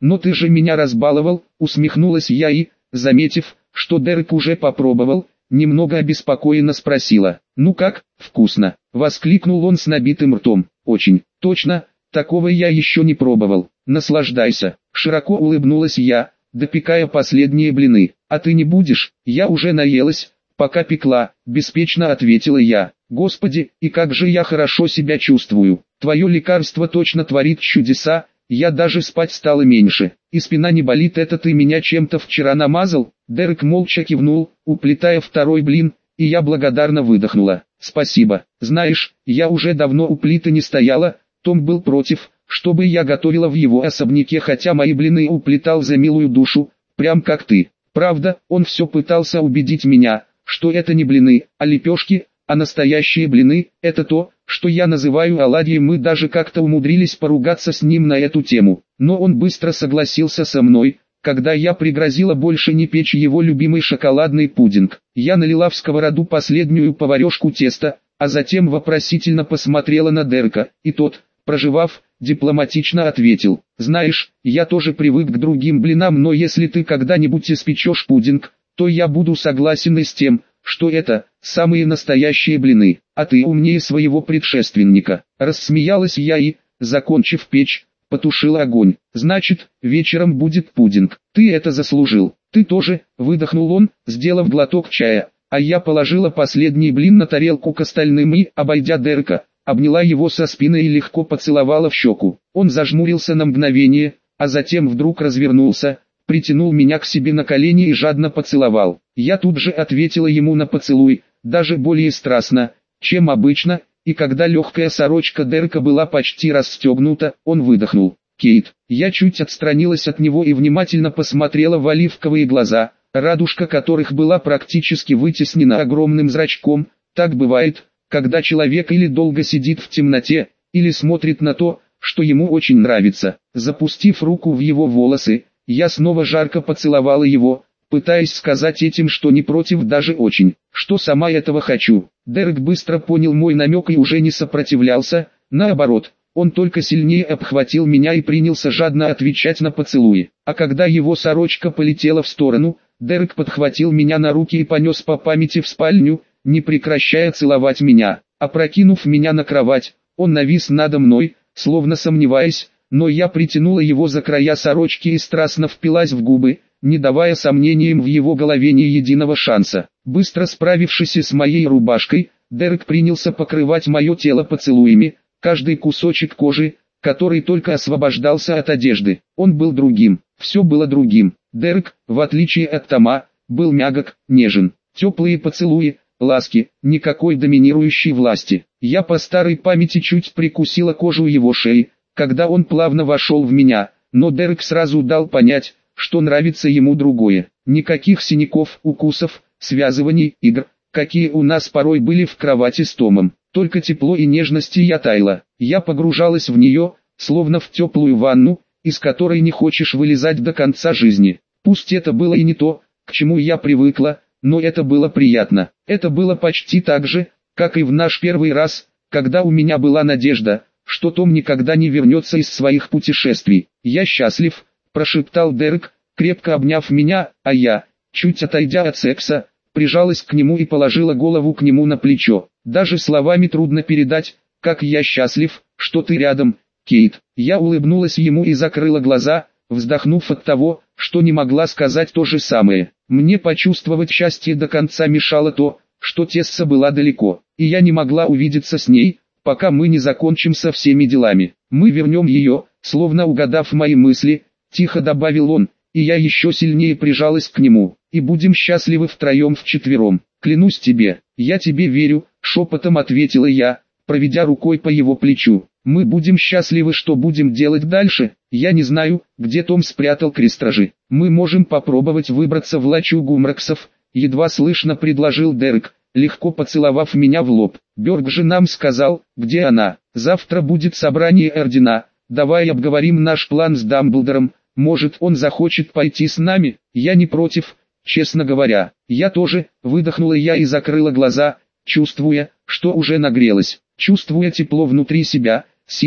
Но ты же меня разбаловал, усмехнулась я и, заметив, что Дерек уже попробовал, немного обеспокоенно спросила. Ну как, вкусно? Воскликнул он с набитым ртом. Очень, точно, такого я еще не пробовал. Наслаждайся. Широко улыбнулась я, допекая последние блины. А ты не будешь? Я уже наелась, пока пекла, беспечно ответила я. Господи, и как же я хорошо себя чувствую. Твое лекарство точно творит чудеса. Я даже спать стало меньше. И спина не болит, это ты меня чем-то вчера намазал? Дерек молча кивнул, уплетая второй блин, и я благодарно выдохнула. Спасибо. Знаешь, я уже давно у плиты не стояла, Том был против, чтобы я готовила в его особняке, хотя мои блины уплетал за милую душу, прям как ты. Правда, он все пытался убедить меня, что это не блины, а лепешки, а настоящие блины – это то, что я называю оладьи. Мы даже как-то умудрились поругаться с ним на эту тему. Но он быстро согласился со мной, когда я пригрозила больше не печь его любимый шоколадный пудинг. Я налила в сковороду последнюю поварешку теста, а затем вопросительно посмотрела на Дерека, и тот, прожевав, дипломатично ответил: «Знаешь, я тоже привык к другим блинам, но если ты когда-нибудь испечешь пудинг, то я буду согласен и с тем, что это самые настоящие блины, а ты умнее своего предшественника». Рассмеялась я и, закончив печь, потушила огонь. «Значит, вечером будет пудинг. Ты это заслужил». «Ты тоже», выдохнул он, сделав глоток чая, а я положила последний блин на тарелку к остальным и, обойдя Дерека, обняла его со спины и легко поцеловала в щеку. Он зажмурился на мгновение, а затем вдруг развернулся, притянул меня к себе на колени и жадно поцеловал. Я тут же ответила ему на поцелуй, даже более страстно, чем обычно, и когда легкая сорочка Дерека была почти расстегнута, он выдохнул. «Кейт». Я чуть отстранилась от него и внимательно посмотрела в оливковые глаза, радужка которых была практически вытеснена огромным зрачком. Так бывает, когда человек или долго сидит в темноте, или смотрит на то, что ему очень нравится. Запустив руку в его волосы, я снова жарко поцеловала его, пытаясь сказать этим, что не против, даже очень, что сама этого хочу. Дерек быстро понял мой намек и уже не сопротивлялся, наоборот, он только сильнее обхватил меня и принялся жадно отвечать на поцелуи. А когда его сорочка полетела в сторону, Дерек подхватил меня на руки и понес по памяти в спальню, не прекращая целовать меня. Опрокинув меня на кровать, он навис надо мной, словно сомневаясь, но я притянула его за края сорочки и страстно впилась в губы, не давая сомнениям в его голове ни единого шанса. Быстро справившись с моей рубашкой, Дерек принялся покрывать мое тело поцелуями, каждый кусочек кожи, который только освобождался от одежды. Он был другим, все было другим. Дерек, в отличие от Тома, был мягок, нежен. Теплые поцелуи, ласки, никакой доминирующей власти. Я по старой памяти чуть прикусила кожу его шеи, когда он плавно вошел в меня, но Дерек сразу дал понять, что нравится ему другое. Никаких синяков, укусов, связываний, игр, какие у нас порой были в кровати с Томом. Только тепло и нежности. Я таяла. Я погружалась в нее, словно в теплую ванну, из которой не хочешь вылезать до конца жизни. Пусть это было и не то, к чему я привыкла, но это было приятно. Это было почти так же, как и в наш первый раз, когда у меня была надежда, что Том никогда не вернется из своих путешествий. «Я счастлив», – прошептал Дерек, крепко обняв меня, а я, чуть отойдя от секса, прижалась к нему и положила голову к нему на плечо. Даже словами трудно передать, как я счастлив, что ты рядом, Кейт. Я улыбнулась ему и закрыла глаза, вздохнув от того, что не могла сказать то же самое. Мне почувствовать счастье до конца мешало то, что Тесса была далеко, и я не могла увидеться с ней, пока мы не закончим со всеми делами. Мы вернем ее, словно угадав мои мысли, тихо добавил он, и я еще сильнее прижалась к нему, и будем счастливы втроем-вчетвером. Клянусь тебе, я тебе верю, шепотом ответила я, проведя рукой по его плечу. Мы будем счастливы. Что будем делать дальше? Я не знаю, где Том спрятал крестражи. Мы можем попробовать выбраться в лачугу Мраксов, едва слышно предложил Дерек, легко поцеловав меня в лоб. Бёрк же нам сказал, где она. Завтра будет собрание ордена, давай обговорим наш план с Дамблдором, может он захочет пойти с нами, я не против, честно говоря. Я тоже, выдохнула я и закрыла глаза, чувствуя, что уже нагрелась, чувствуя тепло внутри себя, силы,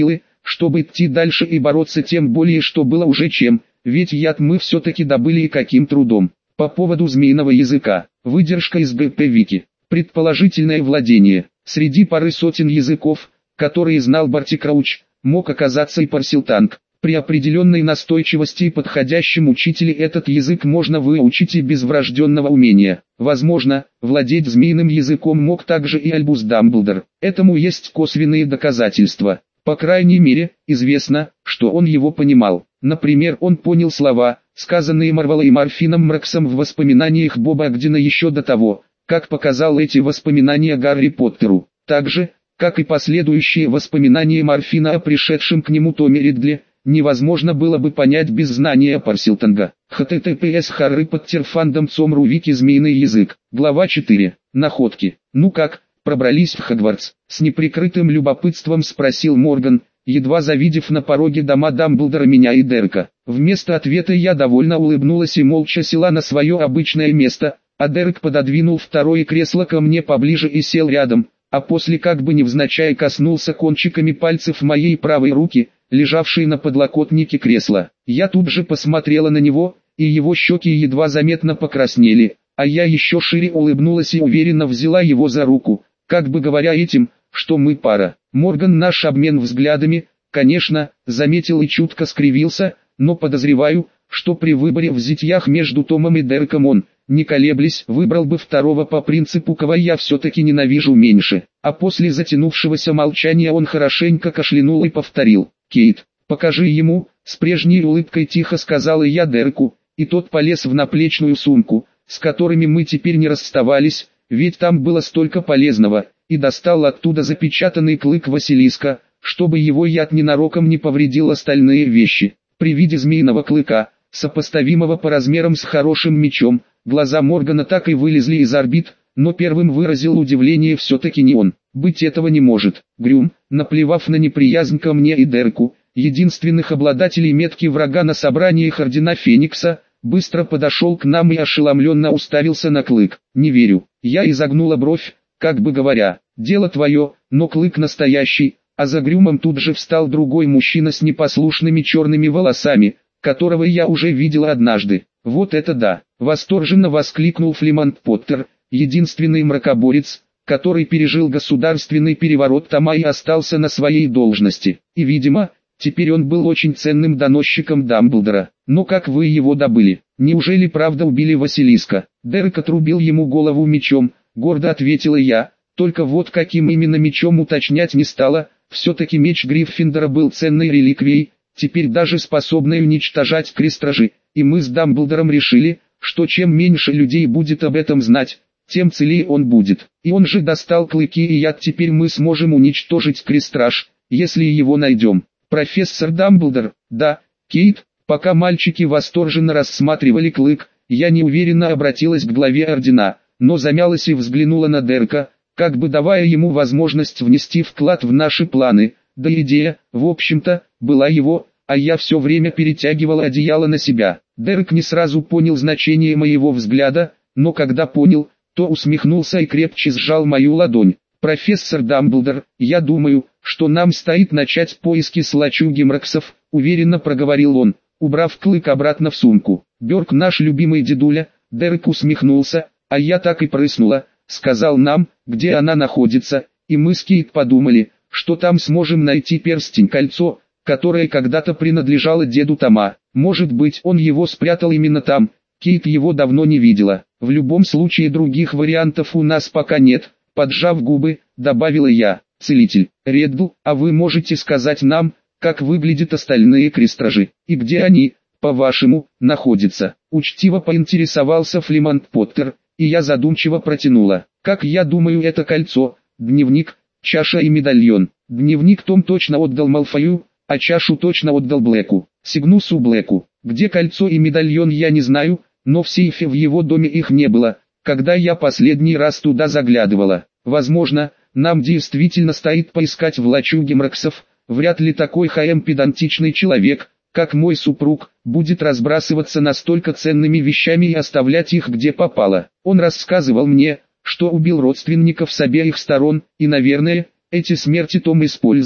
чтобы идти дальше и бороться, тем более что было уже чем, ведь яд мы все-таки добыли и каким трудом. По поводу змеиного языка, выдержка из ГП Вики, предположительное владение, среди пары сотен языков, которые знал Барти Крауч, мог оказаться и Парсилтанг. При определенной настойчивости и подходящем учителе этот язык можно выучить и без врожденного умения. Возможно, владеть змеиным языком мог также и Альбус Дамблдор. Этому есть косвенные доказательства. По крайней мере, известно, что он его понимал. Например, он понял слова, сказанные Марвелой и Марфином Мраксом в воспоминаниях Боба Агдина еще до того, как показал эти воспоминания Гарри Поттеру. Так же, как и последующие воспоминания Марфина о пришедшем к нему Томе Ридли, невозможно было бы понять без знания Парсилтанга. https Harry Potter fandom.com.ru Вики змеиный язык. Глава 4. Находки. Ну как, пробрались в Хогвартс? С неприкрытым любопытством спросил Морган, едва завидев на пороге дома Дамблдора меня и Дерека. Вместо ответа я довольно улыбнулась и молча села на свое обычное место, а Дерек пододвинул второе кресло ко мне поближе и сел рядом, а после как бы невзначай коснулся кончиками пальцев моей правой руки, лежавшей на подлокотнике кресла. Я тут же посмотрела на него, и его щеки едва заметно покраснели, а я еще шире улыбнулась и уверенно взяла его за руку, как бы говоря этим, что мы пара. Морган наш обмен взглядами, конечно, заметил и чутко скривился, но подозреваю, что при выборе в зятьях между Томом и Дереком он, не колеблясь, выбрал бы второго по принципу «кого я все-таки ненавижу меньше». А после затянувшегося молчания он хорошенько кашлянул и повторил: «Кейт, покажи ему», с прежней улыбкой тихо сказала я Дереку, и тот полез в наплечную сумку, с которыми мы теперь не расставались, ведь там было столько полезного, и достал оттуда запечатанный клык Василиска, чтобы его яд ненароком не повредил остальные вещи. При виде змеиного клыка, сопоставимого по размерам с хорошим мечом, глаза Моргана так и вылезли из орбит, но первым выразил удивление все-таки не он. Быть этого не может. Грюм, наплевав на неприязнь ко мне и Дереку, единственных обладателей метки врага на собраниях Ордена Феникса, быстро подошел к нам и ошеломленно уставился на клык. «Не верю». Я изогнула бровь, как бы говоря: «Дело твое, но клык настоящий». А за Грюмом тут же встал другой мужчина с непослушными черными волосами, которого я уже видела однажды. «Вот это да!» — восторженно воскликнул Флемант Поттер, единственный мракоборец, который пережил государственный переворот Тома и остался на своей должности. И, видимо, теперь он был очень ценным доносчиком Дамблдора. «Но как вы его добыли? Неужели правда убили Василиска?» «Дерек отрубил ему голову мечом», — гордо ответила я, только вот каким именно мечом уточнять не стала. Все-таки меч Гриффиндора был ценной реликвией, теперь даже способной уничтожать крестражи, и мы с Дамблдором решили, что чем меньше людей будет об этом знать, тем целее он будет. И он же достал клыки и яд, теперь мы сможем уничтожить крестраж, если его найдем. Профессор Дамблдор, да, Кейт. Пока мальчики восторженно рассматривали клык, я неуверенно обратилась к главе Ордена, но замялась и взглянула на Дерека, как бы давая ему возможность внести вклад в наши планы. Да идея, в общем-то, была его, а я все время перетягивала одеяло на себя. Дерек не сразу понял значение моего взгляда, но когда понял, то усмехнулся и крепче сжал мою ладонь. «Профессор Дамблдор, я думаю, что нам стоит начать поиски с лачуги Мраксов», — уверенно проговорил он, убрав клык обратно в сумку. «Бёрк наш любимый дедуля», — Дерек усмехнулся, «а я так и прыснула», сказал нам, где она находится, и мы с Кейт подумали, что там сможем найти перстень-кольцо, которое когда-то принадлежало деду Тома. Может быть, он его спрятал именно там. Кейт его давно не видела. В любом случае других вариантов у нас пока нет, поджав губы, добавила я. «Целитель, Реддл, а вы можете сказать нам, как выглядят остальные крестражи, и где они, по-вашему, находятся?» Учтиво поинтересовался Флемант Поттер, и я задумчиво протянула. «Как я думаю, это кольцо, дневник, чаша и медальон. Дневник Том точно отдал Малфою, а чашу точно отдал Блэку, Сигнусу Блэку. Где кольцо и медальон я не знаю, но в сейфе в его доме их не было, когда я последний раз туда заглядывала. Возможно, нам действительно стоит поискать в лачуге Мраксов. Вряд ли такой педантичный человек, как мой супруг, будет разбрасываться настолько ценными вещами и оставлять их где попало. Он рассказывал мне, что убил родственников с обеих сторон, и, наверное, эти смерти Том использовал,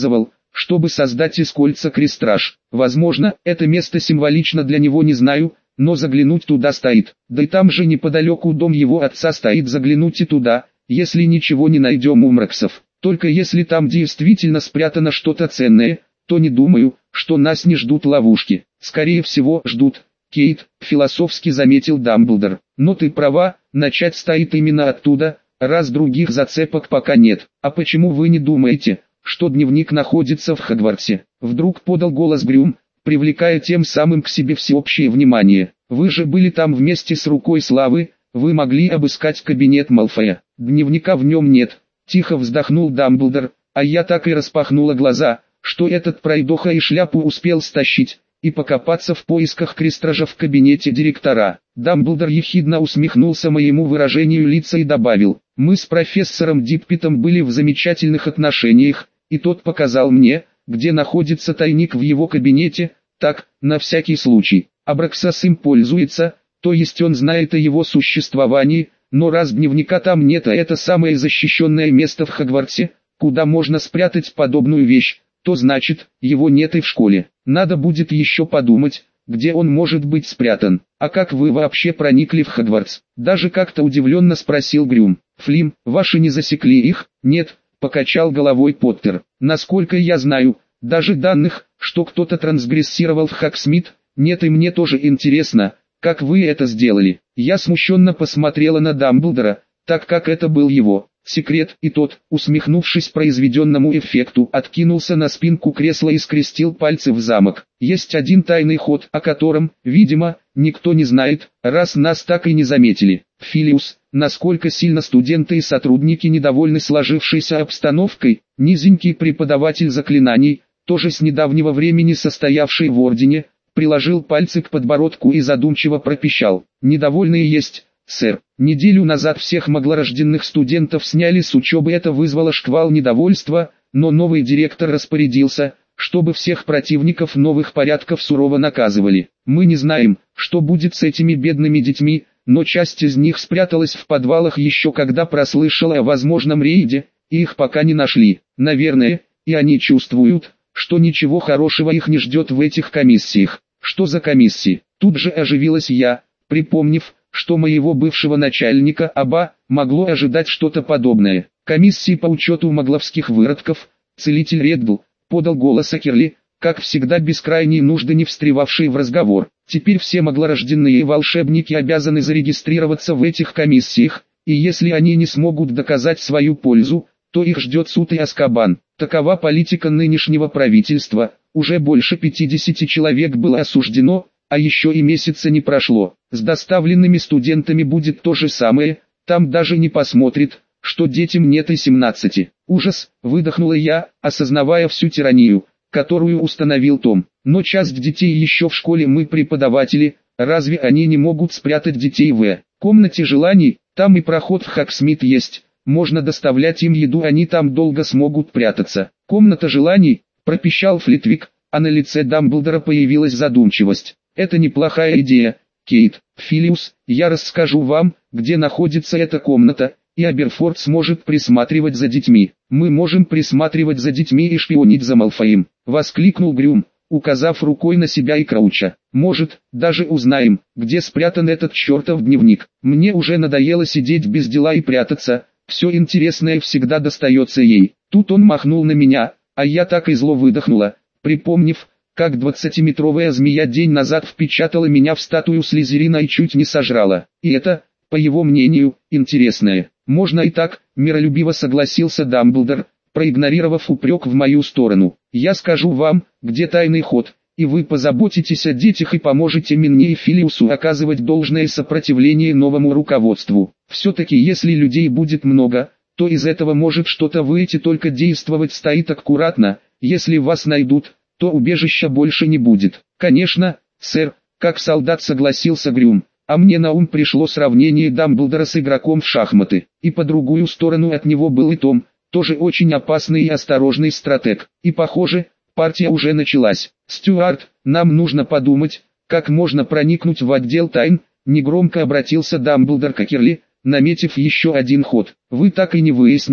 чтобы создать из кольца крестраж. Возможно, это место символично для него, не знаю, но заглянуть туда стоит. Да и там же неподалеку дом его отца стоит, заглянуть и туда, если ничего не найдем у Мраксов. Только если там действительно спрятано что-то ценное, то не думаю, что нас не ждут ловушки. Скорее всего, ждут. Кейт, философски заметил Дамблдор. Но ты права, начать стоит именно оттуда, раз других зацепок пока нет. А почему вы не думаете, что дневник находится в Хогвартсе? Вдруг подал голос Грюм, привлекая тем самым к себе всеобщее внимание. Вы же были там вместе с Рукой Славы, вы могли обыскать кабинет Малфоя. Дневника в нем нет. Тихо вздохнул Дамблдор, а я так и распахнула глаза, что этот пройдоха и шляпу успел стащить, и покопаться в поисках крестража в кабинете директора. Дамблдор ехидно усмехнулся моему выражению лица и добавил: мы с профессором Диппетом были в замечательных отношениях, и тот показал мне, где находится тайник в его кабинете, так, на всякий случай. Абраксас им пользуется, то есть он знает о его существовании, но раз дневника там нет, а это самое защищенное место в Хогвартсе, куда можно спрятать подобную вещь, то значит, его нет и в школе. Надо будет еще подумать, где он может быть спрятан. А как вы вообще проникли в Хогвартс? Даже как-то удивленно спросил Грюм. Флим, ваши не засекли их? Нет, покачал головой Поттер. Насколько я знаю, даже данных, что кто-то трансгрессировал в Хогсмит, нет, и мне тоже интересно, как вы это сделали. Я смущенно посмотрела на Дамблдора, так как это был его секрет, и тот, усмехнувшись произведенному эффекту, откинулся на спинку кресла и скрестил пальцы в замок. Есть один тайный ход, о котором, видимо, никто не знает, раз нас так и не заметили. Филиус, насколько сильно студенты и сотрудники недовольны сложившейся обстановкой, низенький преподаватель заклинаний, тоже с недавнего времени состоявший в Ордене, приложил пальцы к подбородку и задумчиво пропищал: недовольные есть, сэр. Неделю назад всех маглорожденных студентов сняли с учебы, это вызвало шквал недовольства, но новый директор распорядился, чтобы всех противников новых порядков сурово наказывали. Мы не знаем, что будет с этими бедными детьми, но часть из них спряталась в подвалах еще когда прослышала о возможном рейде, и их пока не нашли. Наверное, и они чувствуют, что ничего хорошего их не ждет в этих комиссиях. Что за комиссии? Тут же оживилась я, припомнив, что моего бывшего начальника Аба могло ожидать что-то подобное. Комиссии по учету магловских выродков, целитель Реддл, подал голос Акерли, как всегда без крайней нужды не встревавший в разговор. Теперь все маглорожденные волшебники обязаны зарегистрироваться в этих комиссиях, и если они не смогут доказать свою пользу, то их ждет суд и Азкабан. Такова политика нынешнего правительства. Уже больше 50 человек было осуждено, а еще и месяца не прошло. С доставленными студентами будет то же самое, там даже не посмотрит, что детям нет и 17. Ужас, выдохнула я, осознавая всю тиранию, которую установил Том. Но часть детей еще в школе, мы преподаватели, разве они не могут спрятать детей в комнате желаний? Там и проход в Хогсмит есть, можно доставлять им еду, они там долго смогут прятаться. Комната желаний, пропищал Флитвик, а на лице Дамблдора появилась задумчивость. Это неплохая идея, Кейт. Филиус, я расскажу вам, где находится эта комната, и Аберфорд сможет присматривать за детьми. Мы можем присматривать за детьми и шпионить за Малфоем, воскликнул Грюм, указав рукой на себя и Крауча. Может, даже узнаем, где спрятан этот чертов дневник. Мне уже надоело сидеть без дела и прятаться, все интересное всегда достается ей. Тут он махнул на меня, а я так и зло выдохнула, припомнив, как 20-метровая змея день назад впечатала меня в статую Слизерина и чуть не сожрала. И это, по его мнению, интересное. Можно и так, миролюбиво согласился Дамблдор, проигнорировав упрек в мою сторону. Я скажу вам, где тайный ход, и вы позаботитесь о детях и поможете мне и Филиусу оказывать должное сопротивление новому руководству. Все-таки если людей будет много, то из этого может что-то выйти, только действовать стоит аккуратно. Если вас найдут, то убежища больше не будет. Конечно, сэр, как солдат согласился Грюм, а мне на ум пришло сравнение Дамблдора с игроком в шахматы, и по другую сторону от него был и Том, тоже очень опасный и осторожный стратег. И похоже, партия уже началась. Стюарт, нам нужно подумать, как можно проникнуть в отдел тайн, негромко обратился Дамблдор к Акерли, наметив еще один ход. Вы так и не выяснили,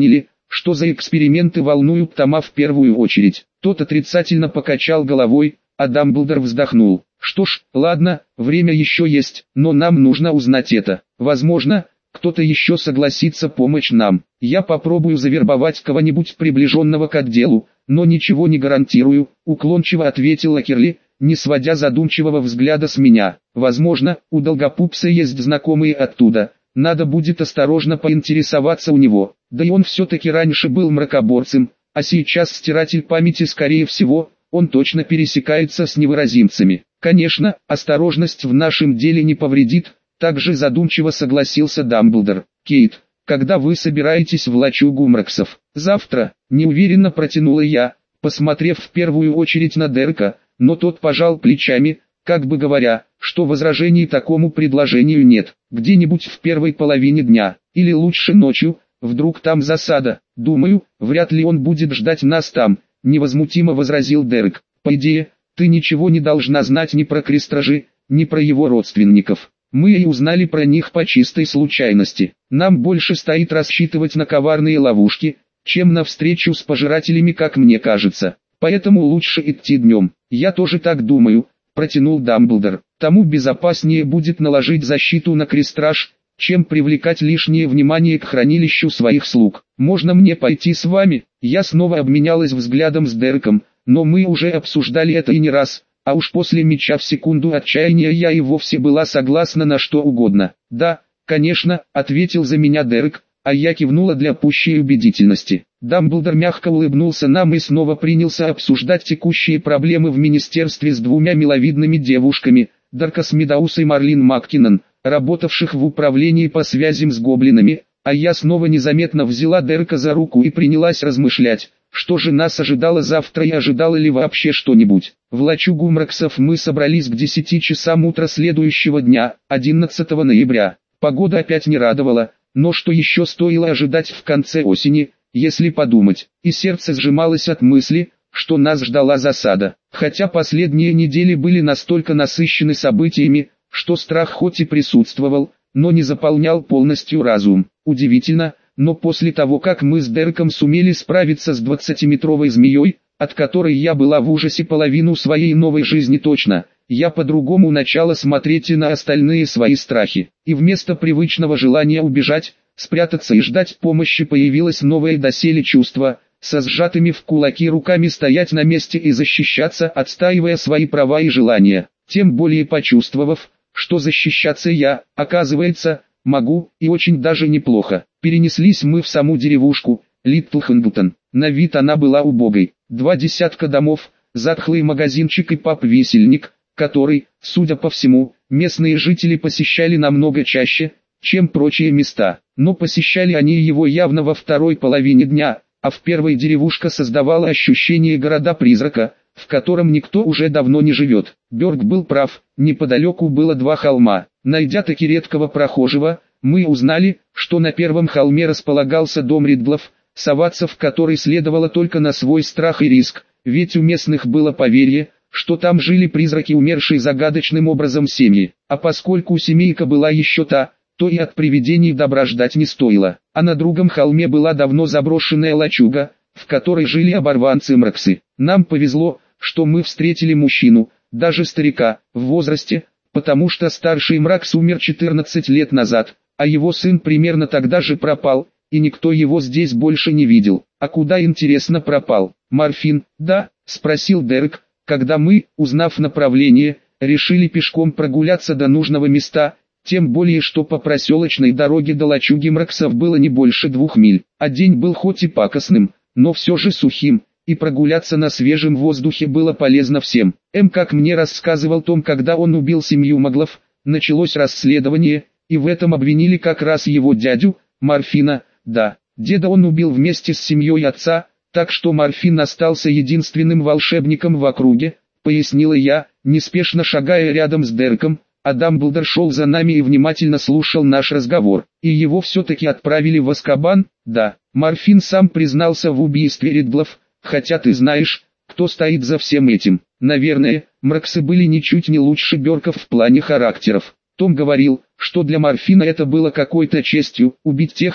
что за эксперименты волнуют Тома в первую очередь. Тот отрицательно покачал головой, а Дамблдор вздохнул. Что ж, ладно, время еще есть, но нам нужно узнать это. Возможно, кто-то еще согласится помочь нам. Я попробую завербовать кого-нибудь приближенного к отделу, но ничего не гарантирую, уклончиво ответила Кирли, не сводя задумчивого взгляда с меня. Возможно, у Долгопупса есть знакомые оттуда. Надо будет осторожно поинтересоваться у него. Да и он все-таки раньше был мракоборцем, а сейчас стиратель памяти скорее всего, он точно пересекается с невыразимцами. Конечно, осторожность в нашем деле не повредит, также задумчиво согласился Дамблдор. Кейт, когда вы собираетесь в лачугу Мраксов? Завтра, неуверенно протянула я, посмотрев в первую очередь на Дерека, но тот пожал плечами, как бы говоря, что возражений такому предложению нет. Где-нибудь в первой половине дня, или лучше ночью, вдруг там засада. Думаю, вряд ли он будет ждать нас там, невозмутимо возразил Дерек. По идее, ты ничего не должна знать ни про крестражи, ни про его родственников. Мы и узнали про них по чистой случайности. Нам больше стоит рассчитывать на коварные ловушки, чем на встречу с пожирателями, как мне кажется. Поэтому лучше идти днем. Я тоже так думаю, протянул Дамблдор. Тому безопаснее будет наложить защиту на крестраж, чем привлекать лишнее внимание к хранилищу своих слуг. Можно мне пойти с вами? Я снова обменялась взглядом с Дереком, но мы уже обсуждали это и не раз, а уж после меча в секунду отчаяния я и вовсе была согласна на что угодно. Да, конечно, ответил за меня Дерек, а я кивнула для пущей убедительности. Дамблдор мягко улыбнулся нам и снова принялся обсуждать текущие проблемы в министерстве с двумя миловидными девушками, Даркас Медаус и Марлин Маккинон, работавших в управлении по связям с гоблинами, а я снова незаметно взяла Дерека за руку и принялась размышлять, что же нас ожидало завтра и ожидало ли вообще что-нибудь. В лачугу Мраксов мы собрались к 10 часам утра следующего дня, 11 ноября. Погода опять не радовала, но что еще стоило ожидать в конце осени, если подумать, и сердце сжималось от мысли, что нас ждала засада. Хотя последние недели были настолько насыщены событиями, что страх хоть и присутствовал, но не заполнял полностью разум. Удивительно, но после того как мы с Дереком сумели справиться с 20-метровой змеей, от которой я была в ужасе половину своей новой жизни точно, я по-другому начала смотреть и на остальные свои страхи. И вместо привычного желания убежать, спрятаться и ждать помощи появилось новое доселе чувство, со сжатыми в кулаки руками стоять на месте и защищаться, отстаивая свои права и желания. Тем более почувствовав, что защищаться я, оказывается, могу, и очень даже неплохо. Перенеслись мы в саму деревушку, Литл Хэндлтон. На вид она была убогой. 2 десятка домов, затхлый магазинчик и паб-висельник, который, судя по всему, местные жители посещали намного чаще, чем прочие места. Но посещали они его явно во второй половине дня, а в первой деревушка создавала ощущение города-призрака, в котором никто уже давно не живет. Бёрк был прав, неподалеку было 2 холма. Найдя таки редкого прохожего, мы узнали, что на первом холме располагался дом Ридлов, соваться в который следовало только на свой страх и риск, ведь у местных было поверье, что там жили призраки умершей загадочным образом семьи, а поскольку семейка была еще та, то и от привидений добра ждать не стоило. А на другом холме была давно заброшенная лачуга, в которой жили оборванцы-мраксы. Нам повезло, что мы встретили мужчину, даже старика, в возрасте, потому что старший Мракс умер 14 лет назад, а его сын примерно тогда же пропал, и никто его здесь больше не видел. А куда, интересно, пропал? Морфин, да? Спросил Дерек, когда мы, узнав направление, решили пешком прогуляться до нужного места, тем более что по проселочной дороге до лачуги Мраксов было не больше 2 миль, а день был хоть и пакостным, но все же сухим, и прогуляться на свежем воздухе было полезно всем. Как мне рассказывал Том, когда он убил семью маглов, началось расследование, и в этом обвинили как раз его дядю, Морфина. Да, деда он убил вместе с семьей отца, так что Морфин остался единственным волшебником в округе, пояснила я, неспешно шагая рядом с Дереком, а Дамблдор шел за нами и внимательно слушал наш разговор. И его все-таки отправили в Азкабан? Да, Морфин сам признался в убийстве Ридлов, хотя ты знаешь, кто стоит за всем этим. Наверное, Мраксы были ничуть не лучше Бёрков в плане характеров. Том говорил, что для Морфина это было какой-то честью, убить тех,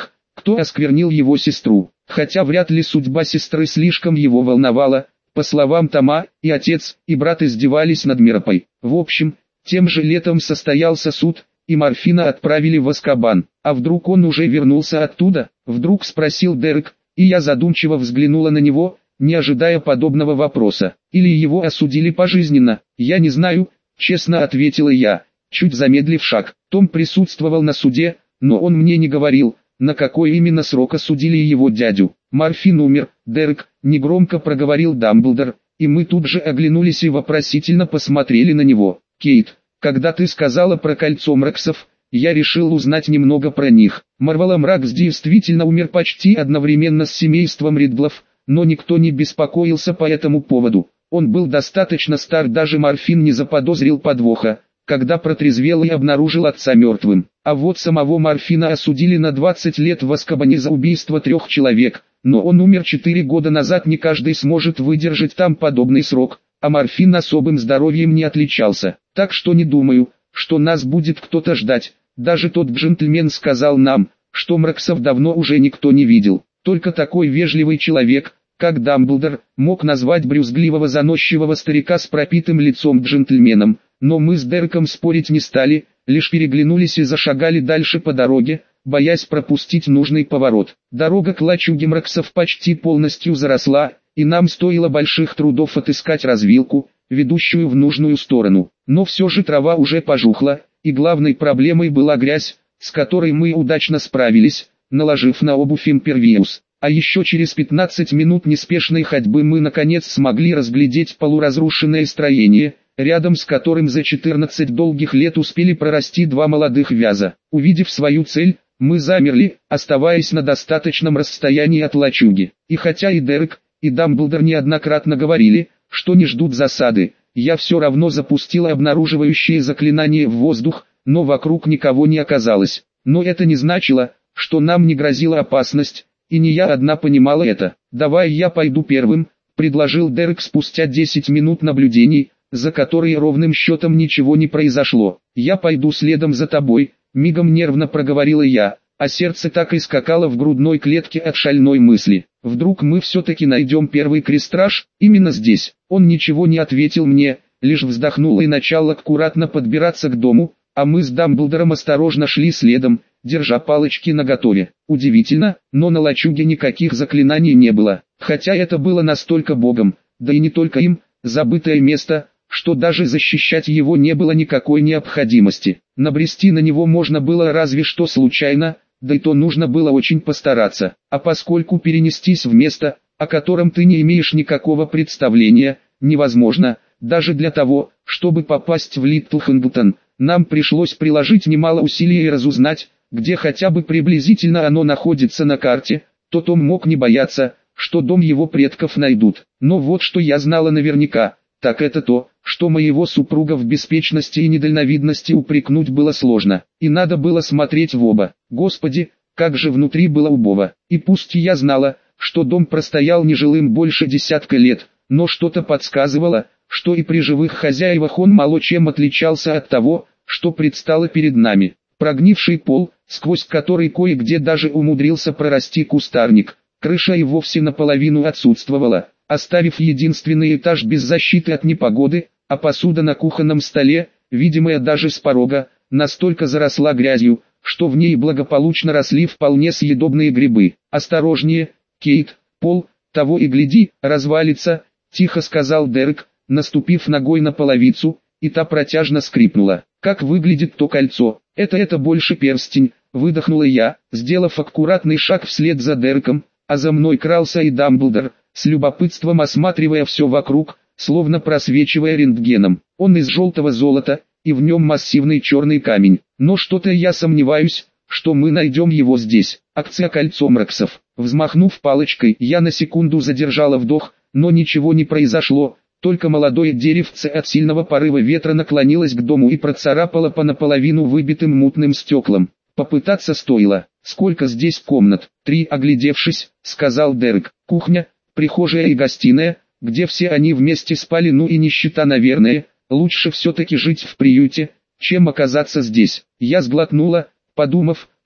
кто осквернил его сестру. Хотя вряд ли судьба сестры слишком его волновала, по словам Тома, и отец, и брат издевались над Миропой. В общем, тем же летом состоялся суд, и Морфина отправили в Азкабан. А вдруг он уже вернулся оттуда? Вдруг спросил Дерек, и я задумчиво взглянула на него, не ожидая подобного вопроса. Или его осудили пожизненно? Я не знаю, честно ответила я, чуть замедлив шаг. Том присутствовал на суде, но он мне не говорил, на какой именно срок осудили его дядю. Морфин умер, Дерек, негромко проговорил Дамблдор, и мы тут же оглянулись и вопросительно посмотрели на него. Кейт, когда ты сказала про кольцо Мраксов, я решил узнать немного про них. Марвелла Мракс действительно умер почти одновременно с семейством Ридлов, но никто не беспокоился по этому поводу. Он был достаточно стар, даже Морфин не заподозрил подвоха, когда протрезвел и обнаружил отца мертвым. А вот самого Морфина осудили на 20 лет в Азкабане за убийство 3 человек, но он умер 4 года назад, не каждый сможет выдержать там подобный срок, а Морфин особым здоровьем не отличался. Так что не думаю, что нас будет кто-то ждать. Даже тот джентльмен сказал нам, что Мраксов давно уже никто не видел. Только такой вежливый человек, как Дамблдор, мог назвать брюзгливого заносчивого старика с пропитым лицом джентльменом. Но мы с Дереком спорить не стали, лишь переглянулись и зашагали дальше по дороге, боясь пропустить нужный поворот. Дорога к лачуге Мраксов почти полностью заросла, и нам стоило больших трудов отыскать развилку, ведущую в нужную сторону. Но все же трава уже пожухла, и главной проблемой была грязь, с которой мы удачно справились, наложив на обувь импервиус. А еще через 15 минут неспешной ходьбы мы наконец смогли разглядеть полуразрушенное строение, рядом с которым за 14 долгих лет успели прорасти 2 молодых вяза. Увидев свою цель, мы замерли, оставаясь на достаточном расстоянии от лачуги. И хотя и Дерек, и Дамблдор неоднократно говорили, что не ждут засады, я все равно запустила обнаруживающее заклинание в воздух, но вокруг никого не оказалось. Но это не значило, что нам не грозила опасность, и не я одна понимала это. «Давай я пойду первым», — предложил Дерек спустя 10 минут наблюдений, за которые ровным счетом ничего не произошло. «Я пойду следом за тобой», — мигом нервно проговорила я, а сердце так и скакало в грудной клетке от шальной мысли. Вдруг мы все-таки найдем первый крестраж, именно здесь. Он ничего не ответил мне, лишь вздохнул и начал аккуратно подбираться к дому, а мы с Дамблдором осторожно шли следом, держа палочки наготове. Удивительно, но на лачуге никаких заклинаний не было, хотя это было настолько богом, да и не только им, забытое место, что даже защищать его не было никакой необходимости. Набрести на него можно было разве что случайно, да и то нужно было очень постараться. А поскольку перенестись в место, о котором ты не имеешь никакого представления, невозможно, даже для того, чтобы попасть в Литлхэмптон, нам пришлось приложить немало усилий и разузнать, где хотя бы приблизительно оно находится на карте, то Том мог не бояться, что дом его предков найдут. Но вот что я знала наверняка, так это то, что моего супруга в беспечности и недальновидности упрекнуть было сложно, и надо было смотреть в оба. Господи, как же внутри было убого. И пусть я знала, что дом простоял нежилым больше 10 лет, но что-то подсказывало, что и при живых хозяевах он мало чем отличался от того, что предстало перед нами. Прогнивший пол, сквозь который кое-где даже умудрился прорасти кустарник, крыша и вовсе наполовину отсутствовала, оставив единственный этаж без защиты от непогоды, а посуда на кухонном столе, видимая даже с порога, настолько заросла грязью, что в ней благополучно росли вполне съедобные грибы. «Осторожнее, Кейт, пол, того и гляди, развалится», — тихо сказал Дерек, наступив ногой на половицу, и та протяжно скрипнула. «Как выглядит то кольцо?» Это больше перстень», — выдохнула я, сделав аккуратный шаг вслед за Дереком, а за мной крался и Дамблдор, с любопытством осматривая все вокруг, словно просвечивая рентгеном. «Он из желтого золота, и в нем массивный черный камень. Но что-то я сомневаюсь, что мы найдем его здесь». Акция «Кольцо Мраксов». Взмахнув палочкой, я на секунду задержала вдох, но ничего не произошло, только молодое деревце от сильного порыва ветра наклонилось к дому и процарапало по наполовину выбитым мутным стеклам. Попытаться стоило. «Сколько здесь комнат?» «3», оглядевшись, сказал Дерек. «Кухня, прихожая и гостиная, где все они вместе спали, ну и нищета, наверное. Лучше все-таки жить в приюте, чем оказаться здесь». Я сглотнула, подумав,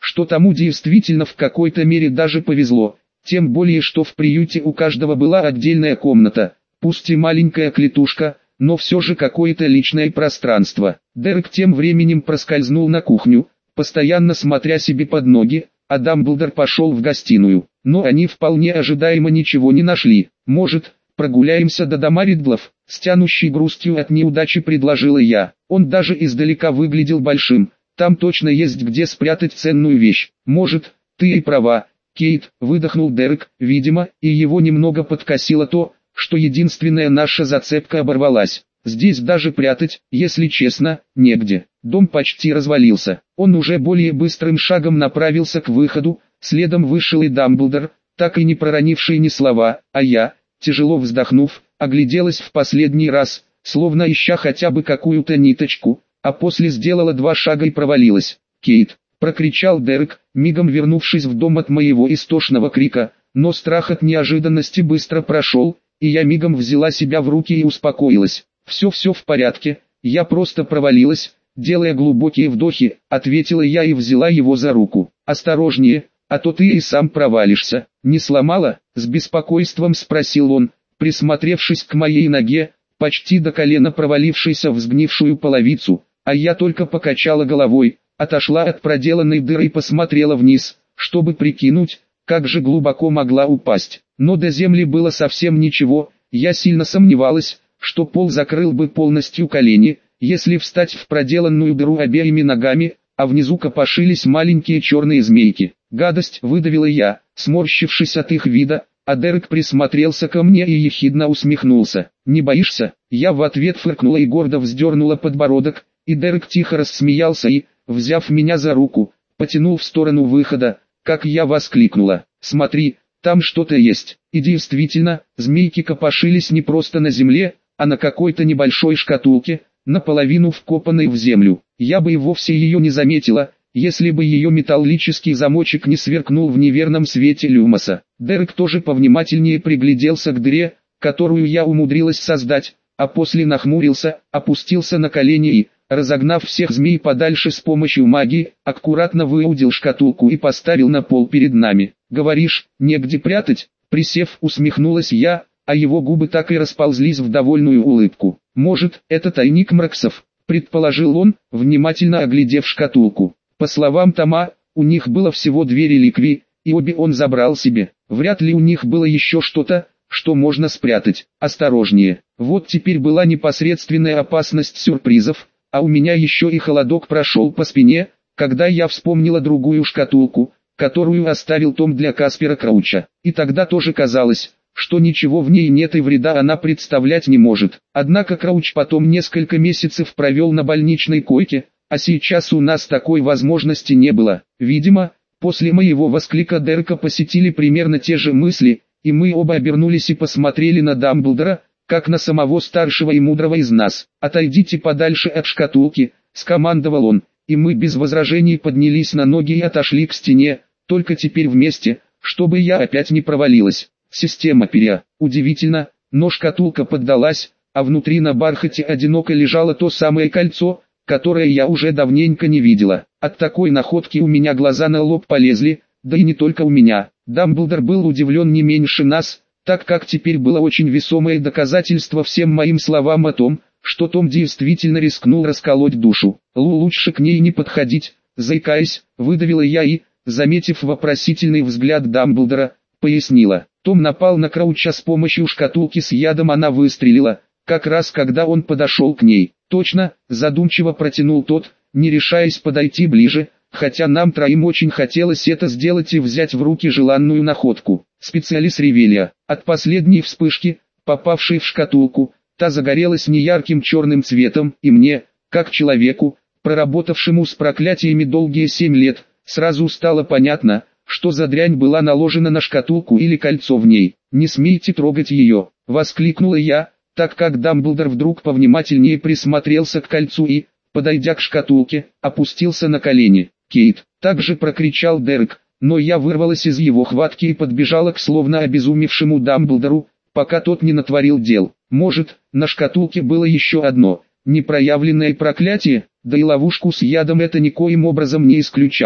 что тому действительно в какой-то мере даже повезло, тем более что в приюте у каждого была отдельная комната, пусть и маленькая клетушка, но все же какое-то личное пространство. Дерек тем временем проскользнул на кухню, постоянно смотря себе под ноги, а Дамблдор пошел в гостиную. Но они вполне ожидаемо ничего не нашли. «Может, прогуляемся до дома Ридлов?» — с тянущей грустью от неудачи предложила я. Он даже издалека выглядел большим. Там точно есть где спрятать ценную вещь. «Может, ты и права, Кейт», — выдохнул Дерек. Видимо, и его немного подкосило то, что единственная наша зацепка оборвалась. Здесь даже прятать, если честно, негде. Дом почти развалился. Он уже более быстрым шагом направился к выходу, следом вышел и Дамблдор, так и не проронивший ни слова, а я, тяжело вздохнув, огляделась в последний раз, словно ища хотя бы какую-то ниточку, а после сделала 2 шага и провалилась. «Кейт!» — прокричал Дерек, мигом вернувшись в дом от моего истошного крика, но страх от неожиданности быстро прошел, и я мигом взяла себя в руки и успокоилась. «Все в порядке, я просто провалилась», — делая глубокие вдохи, ответила я и взяла его за руку. «Осторожнее, а то ты и сам провалишься». «Не сломала?» — с беспокойством спросил он, присмотревшись к моей ноге, почти до колена провалившейся в сгнившую половицу, а я только покачала головой, отошла от проделанной дыры и посмотрела вниз, чтобы прикинуть, как же глубоко могла упасть. Но до земли было совсем ничего, я сильно сомневалась, что пол закрыл бы полностью колени, если встать в проделанную дыру обеими ногами, а внизу копошились маленькие черные змейки. «Гадость!» — выдавила я, сморщившись от их вида, а Дерек присмотрелся ко мне и ехидно усмехнулся. «Не боишься?» Я в ответ фыркнула и гордо вздернула подбородок, и Дерек тихо рассмеялся и, взяв меня за руку, потянул в сторону выхода, как я воскликнула: «Смотри, там что-то есть!» И действительно, змейки копошились не просто на земле, а на какой-то небольшой шкатулке, наполовину вкопанной в землю. Я бы и вовсе ее не заметила, если бы ее металлический замочек не сверкнул в неверном свете люмоса. Дерек тоже повнимательнее пригляделся к дыре, которую я умудрилась создать, а после нахмурился, опустился на колени и, разогнав всех змей подальше с помощью магии, аккуратно выудил шкатулку и поставил на пол перед нами. «Говоришь, негде прятать?» Присев, усмехнулась я, а его губы так и расползлись в довольную улыбку. «Может, это тайник Мраксов?» — предположил он, внимательно оглядев шкатулку. По словам Тома, у них было всего 2 реликвии, и обе он забрал себе. Вряд ли у них было еще что-то, что можно спрятать. Осторожнее. Вот теперь была непосредственная опасность сюрпризов, а у меня еще и холодок прошел по спине, когда я вспомнила другую шкатулку, которую оставил Том для Каспера Крауча. И тогда тоже казалось, что ничего в ней нет и вреда она представлять не может. Однако Крауч потом несколько месяцев провел на больничной койке, а сейчас у нас такой возможности не было. Видимо, после моего восклика Дерека посетили примерно те же мысли, и мы оба обернулись и посмотрели на Дамблдора, как на самого старшего и мудрого из нас. «Отойдите подальше от шкатулки», — скомандовал он, и мы без возражений поднялись на ноги и отошли к стене, только теперь вместе, чтобы я опять не провалилась. Система Периа. Удивительно, но шкатулка поддалась, а внутри на бархате одиноко лежало то самое кольцо, которое я уже давненько не видела. От такой находки у меня глаза на лоб полезли, да и не только у меня. Дамблдор был удивлен не меньше нас, так как теперь было очень весомое доказательство всем моим словам о том, что Том действительно рискнул расколоть душу. Лучше к ней не подходить», — заикаясь, выдавила я и, заметив вопросительный взгляд Дамблдора, пояснила. Том напал на Крауча с помощью шкатулки с ядом, она выстрелила, как раз когда он подошел к ней. «Точно», — задумчиво протянул тот, не решаясь подойти ближе, хотя нам троим очень хотелось это сделать и взять в руки желанную находку. Специалист Ревелия. От последней вспышки, попавшей в шкатулку, та загорелась неярким черным цветом, и мне, как человеку, проработавшему с проклятиями долгие 7 лет, сразу стало понятно, что за дрянь была наложена на шкатулку или кольцо в ней. «Не смейте трогать ее!» — воскликнула я, так как Дамблдор вдруг повнимательнее присмотрелся к кольцу и, подойдя к шкатулке, опустился на колени. «Кейт!» — также прокричал Дерек, но я вырвалась из его хватки и подбежала к словно обезумевшему Дамблдору, пока тот не натворил дел. Может, на шкатулке было еще одно, непроявленное проклятие, да и ловушку с ядом это никоим образом не исключало.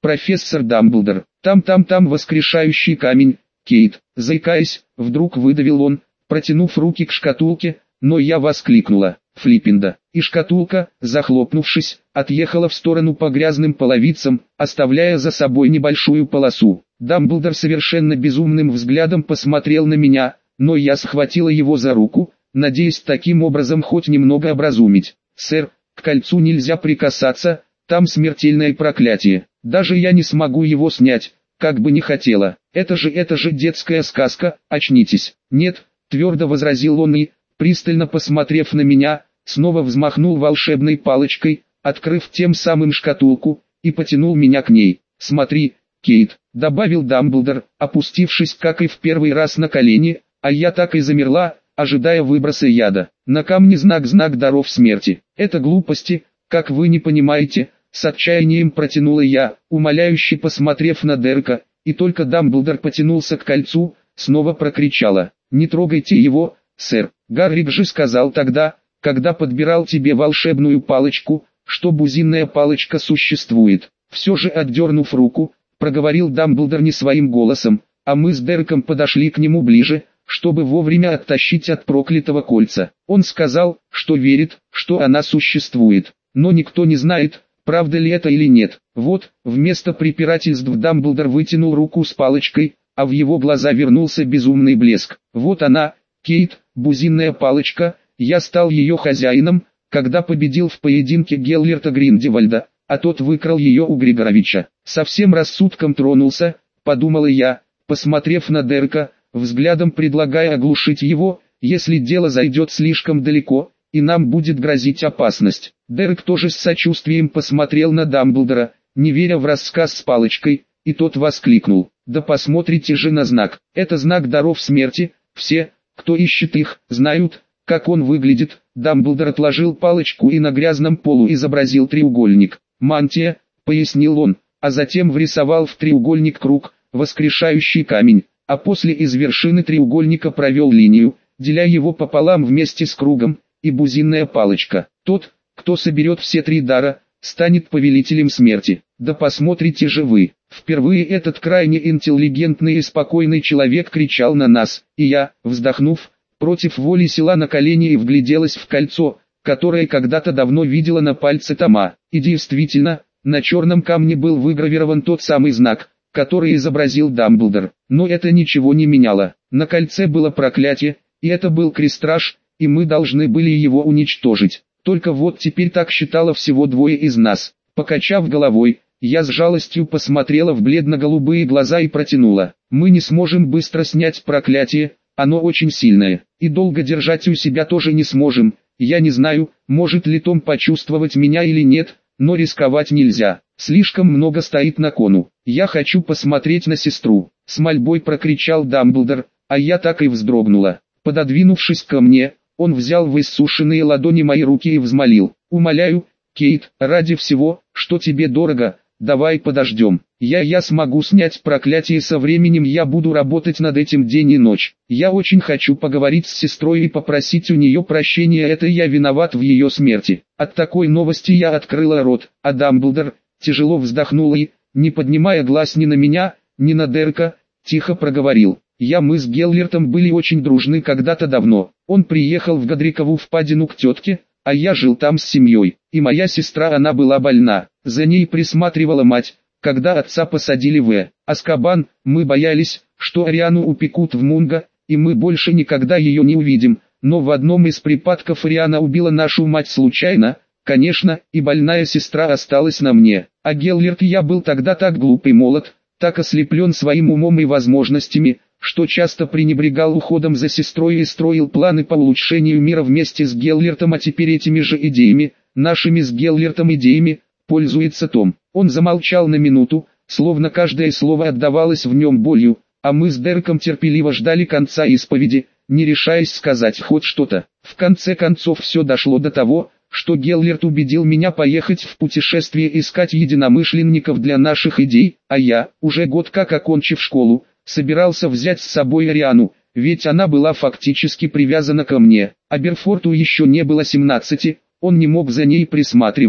профессор Дамблдор. Там воскрешающий камень, Кейт. Заикаясь, вдруг выдавил он, протянув руки к шкатулке, но я воскликнула. Флиппинда. И шкатулка, захлопнувшись, отъехала в сторону по грязным половицам, оставляя за собой небольшую полосу. Дамблдор совершенно безумным взглядом посмотрел на меня, но я схватила его за руку, надеясь таким образом хоть немного образумить. «Сэр, к кольцу нельзя прикасаться, там смертельное проклятие. Даже я не смогу его снять, как бы не хотела. Это же детская сказка, очнитесь». «Нет», твердо возразил он и, пристально посмотрев на меня, снова взмахнул волшебной палочкой, открыв тем самым шкатулку, и потянул меня к ней. «Смотри, Кейт», добавил Дамблдор, опустившись как и в первый раз на колени, а я так и замерла, ожидая выброса яда. На камне знак даров смерти. «Это глупости, как вы не понимаете», с отчаянием протянула я, умоляюще посмотрев на Дерека, и только Дамблдор потянулся к кольцу, снова прокричала: «Не трогайте его, сэр. Гаррик же сказал тогда, когда подбирал тебе волшебную палочку, что бузинная палочка существует». Все же отдернув руку, проговорил Дамблдор не своим голосом, а мы с Дереком подошли к нему ближе, чтобы вовремя оттащить от проклятого кольца. Он сказал, что верит, что она существует, но никто не знает, правда ли это или нет. Вот, вместо препирательств Дамблдор вытянул руку с палочкой, а в его глаза вернулся безумный блеск. «Вот она, Кейт, бузинная палочка, я стал ее хозяином, когда победил в поединке Геллерта Гриндевальда, а тот выкрал ее у Григоровича». Совсем рассудком тронулся, подумала я, посмотрев на Дерека, взглядом предлагая оглушить его, если дело зайдет слишком далеко, и нам будет грозить опасность. Дерек тоже с сочувствием посмотрел на Дамблдора, не веря в рассказ с палочкой, и тот воскликнул: «Да посмотрите же на знак, это знак даров смерти, все, кто ищет их, знают, как он выглядит». Дамблдор отложил палочку и на грязном полу изобразил треугольник. «Мантия», пояснил он, а затем врисовал в треугольник круг, воскрешающий камень, а после из вершины треугольника провел линию, деля его пополам вместе с кругом, и бузинная палочка. Тот, кто соберет все три дара, станет повелителем смерти. Да посмотрите же вы. Впервые этот крайне интеллигентный и спокойный человек кричал на нас, и я, вздохнув, против воли села на колени и вгляделась в кольцо, которое когда-то давно видела на пальце Тома. И действительно, на черном камне был выгравирован тот самый знак, который изобразил Дамблдор. Но это ничего не меняло. На кольце было проклятие, и это был крестраж, и мы должны были его уничтожить. Только вот теперь так считало всего двое из нас. Покачав головой, я с жалостью посмотрела в бледно-голубые глаза и протянула: «Мы не сможем быстро снять проклятие, оно очень сильное, и долго держать у себя тоже не сможем. Я не знаю, может ли Том почувствовать меня или нет, но рисковать нельзя, слишком много стоит на кону. Я хочу посмотреть на сестру», — с мольбой прокричал Дамблдор, а я так и вздрогнула. Пододвинувшись ко мне, он взял в иссушенные ладони мои руки и взмолил: «Умоляю, Кейт, ради всего, что тебе дорого, давай подождем. Я смогу снять проклятие со временем, я буду работать над этим день и ночь. Я очень хочу поговорить с сестрой и попросить у нее прощения, это я виноват в ее смерти». От такой новости я открыла рот, а Дамблдор тяжело вздохнул и, не поднимая глаз ни на меня, ни на Дерека, тихо проговорил: Мы с Геллертом были очень дружны когда-то давно. Он приехал в Годрикову впадину к тетке, а я жил там с семьей. И моя сестра, она была больна. За ней присматривала мать. Когда отца посадили в Азкабан, мы боялись, что Ариану упекут в Мунго, и мы больше никогда ее не увидим. Но в одном из припадков Ариана убила нашу мать случайно, конечно, и больная сестра осталась на мне. А Геллерт, я был тогда так глуп и молод, так ослеплен своим умом и возможностями, что часто пренебрегал уходом за сестрой и строил планы по улучшению мира вместе с Геллертом, а теперь этими же идеями, нашими с Геллертом идеями, пользуется Том. Он замолчал на минуту, словно каждое слово отдавалось в нем болью, а мы с Дереком терпеливо ждали конца исповеди, не решаясь сказать хоть что-то. В конце концов все дошло до того, что Геллерт убедил меня поехать в путешествие искать единомышленников для наших идей, а я, уже год как окончив школу, собирался взять с собой Ариану, ведь она была фактически привязана ко мне. А Берфорту еще не было 17, он не мог за ней присматривать.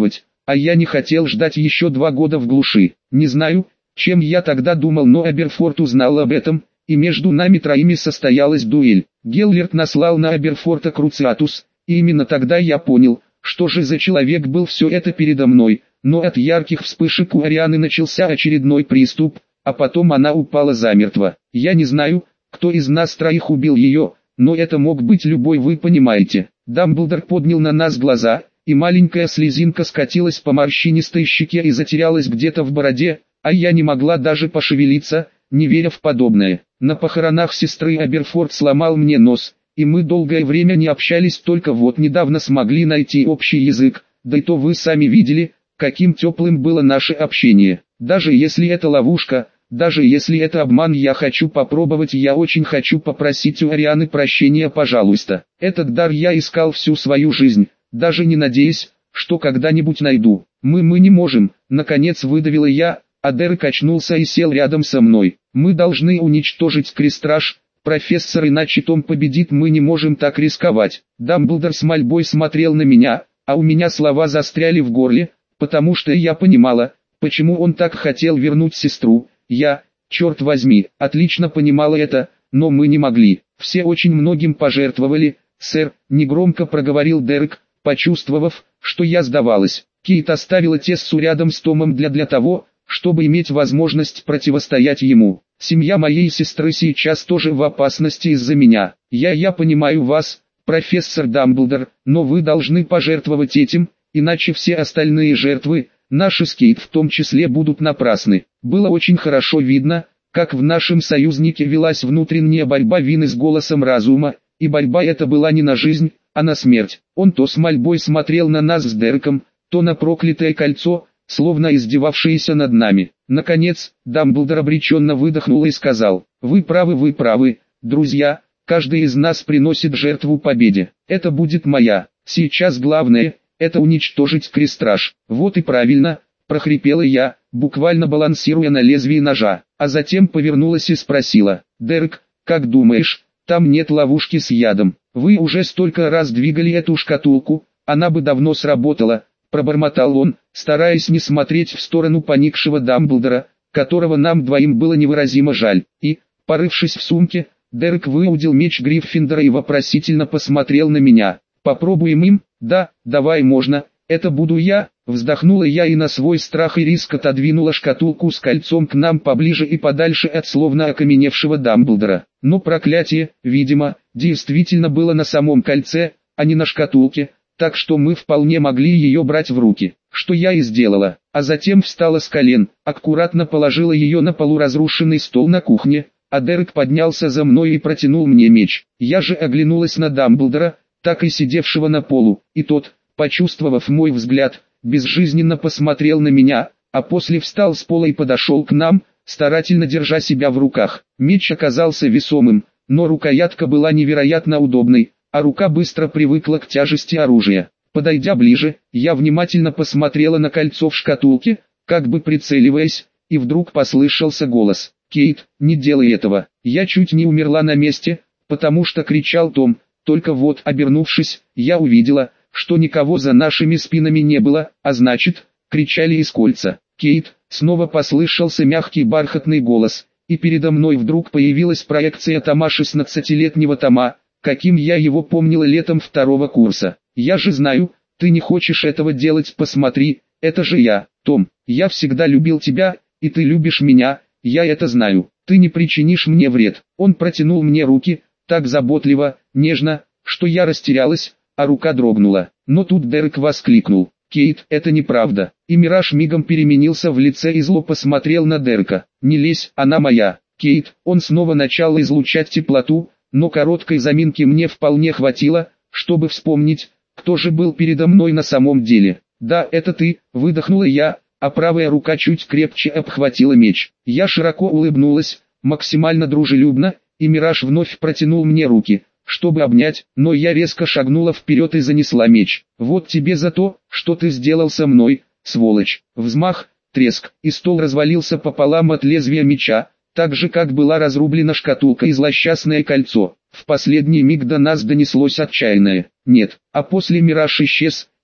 а я не хотел ждать еще 2 года в глуши. Не знаю, чем я тогда думал, но Аберфорд узнал об этом, и между нами троими состоялась дуэль. Геллерт наслал на Аберфорда Круциатус, и именно тогда я понял, что же за человек был все это передо мной, но от ярких вспышек у Арианы начался очередной приступ, а потом она упала замертво. Я не знаю, кто из нас троих убил ее, но это мог быть любой, вы понимаете. Дамблдор поднял на нас глаза, и маленькая слезинка скатилась по морщинистой щеке и затерялась где-то в бороде, а я не могла даже пошевелиться, не веря в подобное. На похоронах сестры Аберфорд сломал мне нос, и мы долгое время не общались, только вот недавно смогли найти общий язык, да и то вы сами видели, каким теплым было наше общение. Даже если это ловушка, даже если это обман, я хочу попробовать, я очень хочу попросить у Арианы прощения, пожалуйста. Этот дар я искал всю свою жизнь, даже не надеясь, что когда-нибудь найду. Мы не можем, наконец выдавила я, а Дерек очнулся и сел рядом со мной. Мы должны уничтожить Крестраж, профессор, иначе Том победит, мы не можем так рисковать. Дамблдор с мольбой смотрел на меня, а у меня слова застряли в горле, потому что я понимала, почему он так хотел вернуть сестру. Я, черт возьми, отлично понимала это, но мы не могли. Все очень многим пожертвовали, сэр, негромко проговорил Дерек, почувствовав, что я сдавалась. Кейт оставила Тессу рядом с Томом для того, чтобы иметь возможность противостоять ему. Семья моей сестры сейчас тоже в опасности из-за меня. Я понимаю вас, профессор Дамблдор, но вы должны пожертвовать этим, иначе все остальные жертвы, наши с Кейт в том числе, будут напрасны. Было очень хорошо видно, как в нашем союзнике велась внутренняя борьба Вины с голосом разума, и борьба эта была не на жизнь, а на смерть. Он то с мольбой смотрел на нас с Дереком, то на проклятое кольцо, словно издевавшееся над нами. Наконец, Дамблдор обреченно выдохнул и сказал: вы правы, друзья, каждый из нас приносит жертву победе. Это будет моя. Сейчас главное — это уничтожить Крестраж. Вот и правильно, прохрипела я, буквально балансируя на лезвии ножа, а затем повернулась и спросила: Дерек, как думаешь, там нет ловушки с ядом? Вы уже столько раз двигали эту шкатулку, она бы давно сработала, пробормотал он, стараясь не смотреть в сторону поникшего Дамблдора, которого нам двоим было невыразимо жаль, и, порывшись в сумке, Дерек выудил меч Гриффиндора и вопросительно посмотрел на меня. «Попробуем им?» «Да, давай, можно, это буду я», вздохнула я и на свой страх и риск отодвинула шкатулку с кольцом к нам поближе и подальше от словно окаменевшего Дамблдора. Но проклятие, видимо, действительно было на самом кольце, а не на шкатулке, так что мы вполне могли ее брать в руки, что я и сделала, а затем встала с колен, аккуратно положила ее на полуразрушенный стол на кухне, а Дерек поднялся за мной и протянул мне меч. Я же оглянулась на Дамблдора, так и сидевшего на полу, и тот, почувствовав мой взгляд, безжизненно посмотрел на меня, а после встал с пола и подошел к нам, старательно держа себя в руках. Меч оказался весомым, но рукоятка была невероятно удобной, а рука быстро привыкла к тяжести оружия. Подойдя ближе, я внимательно посмотрела на кольцо в шкатулке, как бы прицеливаясь, и вдруг послышался голос: «Кейт, не делай этого». Я чуть не умерла на месте, потому что кричал Том, только вот, обернувшись, я увидела, что никого за нашими спинами не было, а значит, кричали из кольца. «Кейт», снова послышался мягкий бархатный голос, и передо мной вдруг появилась проекция Тома, 16-летнего Тома, каким я его помнила летом 2-го курса. «Я же знаю, ты не хочешь этого делать, посмотри, это же я, Том, я всегда любил тебя, и ты любишь меня, я это знаю, ты не причинишь мне вред». Он протянул мне руки, так заботливо, нежно, что я растерялась, а рука дрогнула. Но тут Дерек воскликнул: «Кейт, это неправда». И Мираж мигом переменился в лице и зло посмотрел на Дерека. «Не лезь, она моя, Кейт». Он снова начал излучать теплоту, но короткой заминки мне вполне хватило, чтобы вспомнить, кто же был передо мной на самом деле. «Да, это ты», выдохнула я, а правая рука чуть крепче обхватила меч. Я широко улыбнулась, максимально дружелюбно, и Мираж вновь протянул мне руки, чтобы обнять, но я резко шагнула вперед и занесла меч. «Вот тебе за то, что ты сделал со мной, сволочь». Взмах, треск, и стол развалился пополам от лезвия меча, так же как была разрублена шкатулка и злосчастное кольцо. В последний миг до нас донеслось отчаянное «нет», а после Мираж исчез,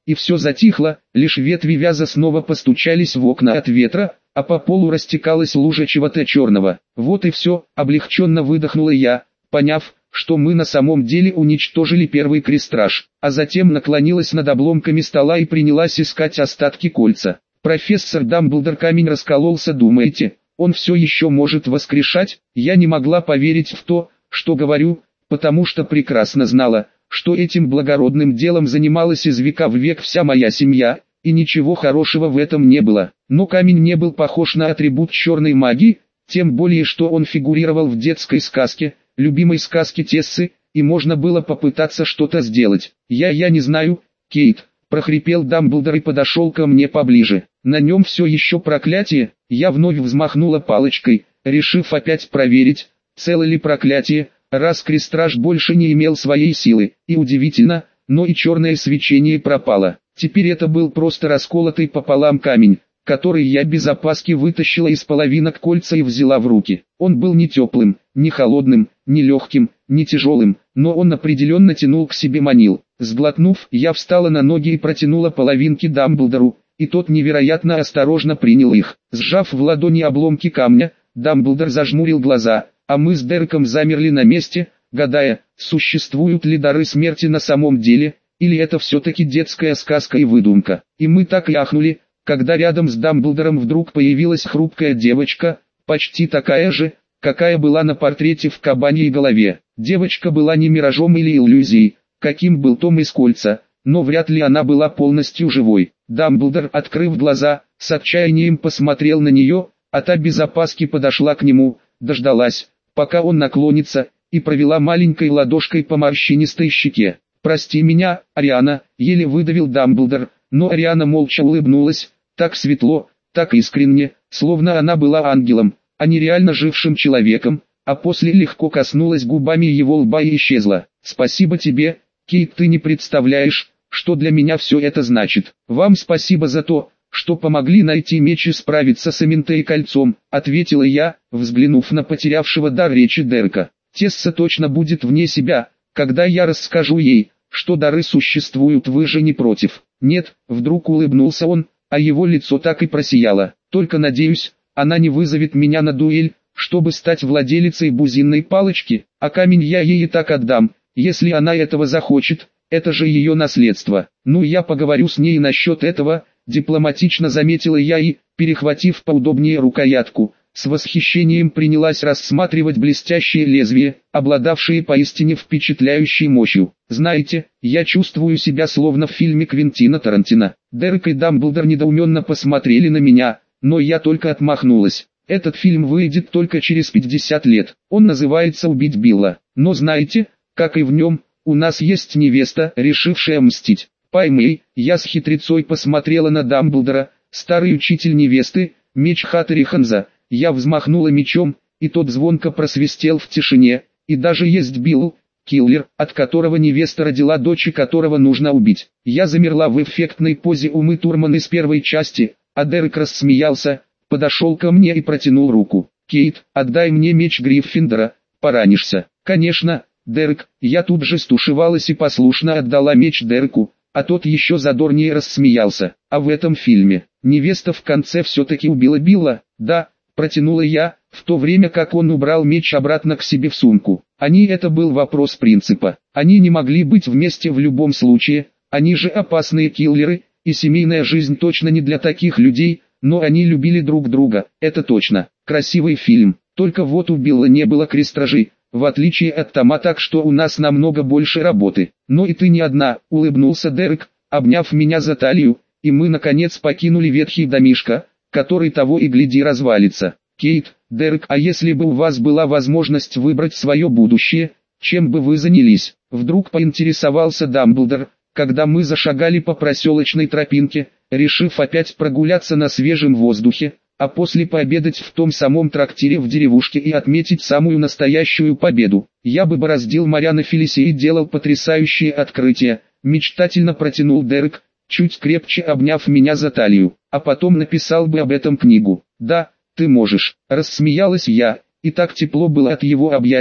и все затихло, лишь ветви вяза снова постучались в окна от ветра, а по полу растекалась лужа чего-то черного. Вот и все, облегченно выдохнула я, поняв, что мы на самом деле уничтожили первый крестраж, а затем наклонилась над обломками стола и принялась искать остатки кольца. Профессор Дамблдор, камень раскололся, думаете, он все еще может воскрешать? Я не могла поверить в то, что говорю, потому что прекрасно знала, что этим благородным делом занималась из века в век вся моя семья, и ничего хорошего в этом не было. Но камень не был похож на атрибут черной магии, тем более что он фигурировал в детской сказке, любимой сказке Тессы, и можно было попытаться что-то сделать. Я не знаю, Кейт, прохрипел Дамблдор и подошел ко мне поближе. На нем все еще проклятие. Я вновь взмахнула палочкой, решив опять проверить, цело ли проклятие, раз крестраж больше не имел своей силы. И удивительно, но и черное свечение пропало. Теперь это был просто расколотый пополам камень, который я без опаски вытащила из половинок кольца и взяла в руки. Он был не теплым, не холодным, не легким, не тяжелым, но он определенно тянул к себе, манил. Сглотнув, я встала на ноги и протянула половинки Дамблдору, и тот невероятно осторожно принял их. Сжав в ладони обломки камня, Дамблдор зажмурил глаза, а мы с Дереком замерли на месте, гадая, существуют ли дары смерти на самом деле, или это все-таки детская сказка и выдумка. И мы так и ахнули, когда рядом с Дамблдором вдруг появилась хрупкая девочка, почти такая же, какая была на портрете в кабаньей голове. Девочка была не миражом или иллюзией, каким был Том из Кольца, но вряд ли она была полностью живой. Дамблдор, открыв глаза, с отчаянием посмотрел на нее, а та без опаски подошла к нему, дождалась, пока он наклонится, и провела маленькой ладошкой по морщинистой щеке. «Прости меня, Ариана», — еле выдавил Дамблдор, но Ариана молча улыбнулась, так светло, так искренне, словно она была ангелом, а не реально жившим человеком, а после легко коснулась губами его лба и исчезла. «Спасибо тебе, Кейт, ты не представляешь, что для меня все это значит. Вам спасибо за то, что помогли найти меч и справиться с Эминтей кольцом», — ответила я, взглянув на потерявшего дар речи Дерека. «Тесса точно будет вне себя, когда я расскажу ей, что дары существуют, вы же не против?» «Нет», — вдруг улыбнулся он, а его лицо так и просияло. «Только надеюсь, она не вызовет меня на дуэль, чтобы стать владелицей бузинной палочки, а камень я ей и так отдам, если она этого захочет, это же ее наследство. Ну, я поговорю с ней насчет этого», — дипломатично заметила я и, перехватив поудобнее рукоятку, с восхищением принялась рассматривать блестящее лезвие, обладавшее поистине впечатляющей мощью. «Знаете, я чувствую себя словно в фильме Квентина Тарантино». Дерек и Дамблдор недоуменно посмотрели на меня, но я только отмахнулась. «Этот фильм выйдет только через 50 лет. Он называется «Убить Билла». Но знаете, как и в нем, у нас есть невеста, решившая мстить. Поймей». Я с хитрецой посмотрела на Дамблдора, старый учитель невесты, меч Хаттери Ханза. Я взмахнула мечом, и тот звонко просвистел в тишине, и даже есть Билл, киллер, от которого невеста родила дочь и которого нужно убить. Я замерла в эффектной позе Умы Турман из первой части, а Дерек рассмеялся, подошел ко мне и протянул руку. «Кейт, отдай мне меч Гриффиндора, поранишься». «Конечно, Дерек». Я тут же стушевалась и послушно отдала меч Дереку, а тот еще задорнее рассмеялся. «А в этом фильме, невеста в конце все-таки убила Билла?» «Да», протянула я, в то время как он убрал меч обратно к себе в сумку. Это был вопрос принципа. Они не могли быть вместе в любом случае, они же опасные киллеры, и семейная жизнь точно не для таких людей, но они любили друг друга, это точно. Красивый фильм, только вот у Билла не было крестражей, в отличие от Тома, так что у нас намного больше работы. «Но и ты не одна», — улыбнулся Дерек, обняв меня за талию, и мы наконец покинули ветхий домишко, который того и гляди развалится. «Кейт, Дерек, а если бы у вас была возможность выбрать свое будущее, чем бы вы занялись?» Вдруг поинтересовался Дамблдор, когда мы зашагали по проселочной тропинке, решив опять прогуляться на свежем воздухе, а после пообедать в том самом трактире в деревушке и отметить самую настоящую победу. «Я бы бороздил моря на Фелисе и делал потрясающие открытия», мечтательно протянул Дерек, чуть крепче обняв меня за талию, «а потом написал бы об этом книгу». «Да, ты можешь», рассмеялась я, и так тепло было от его объятий,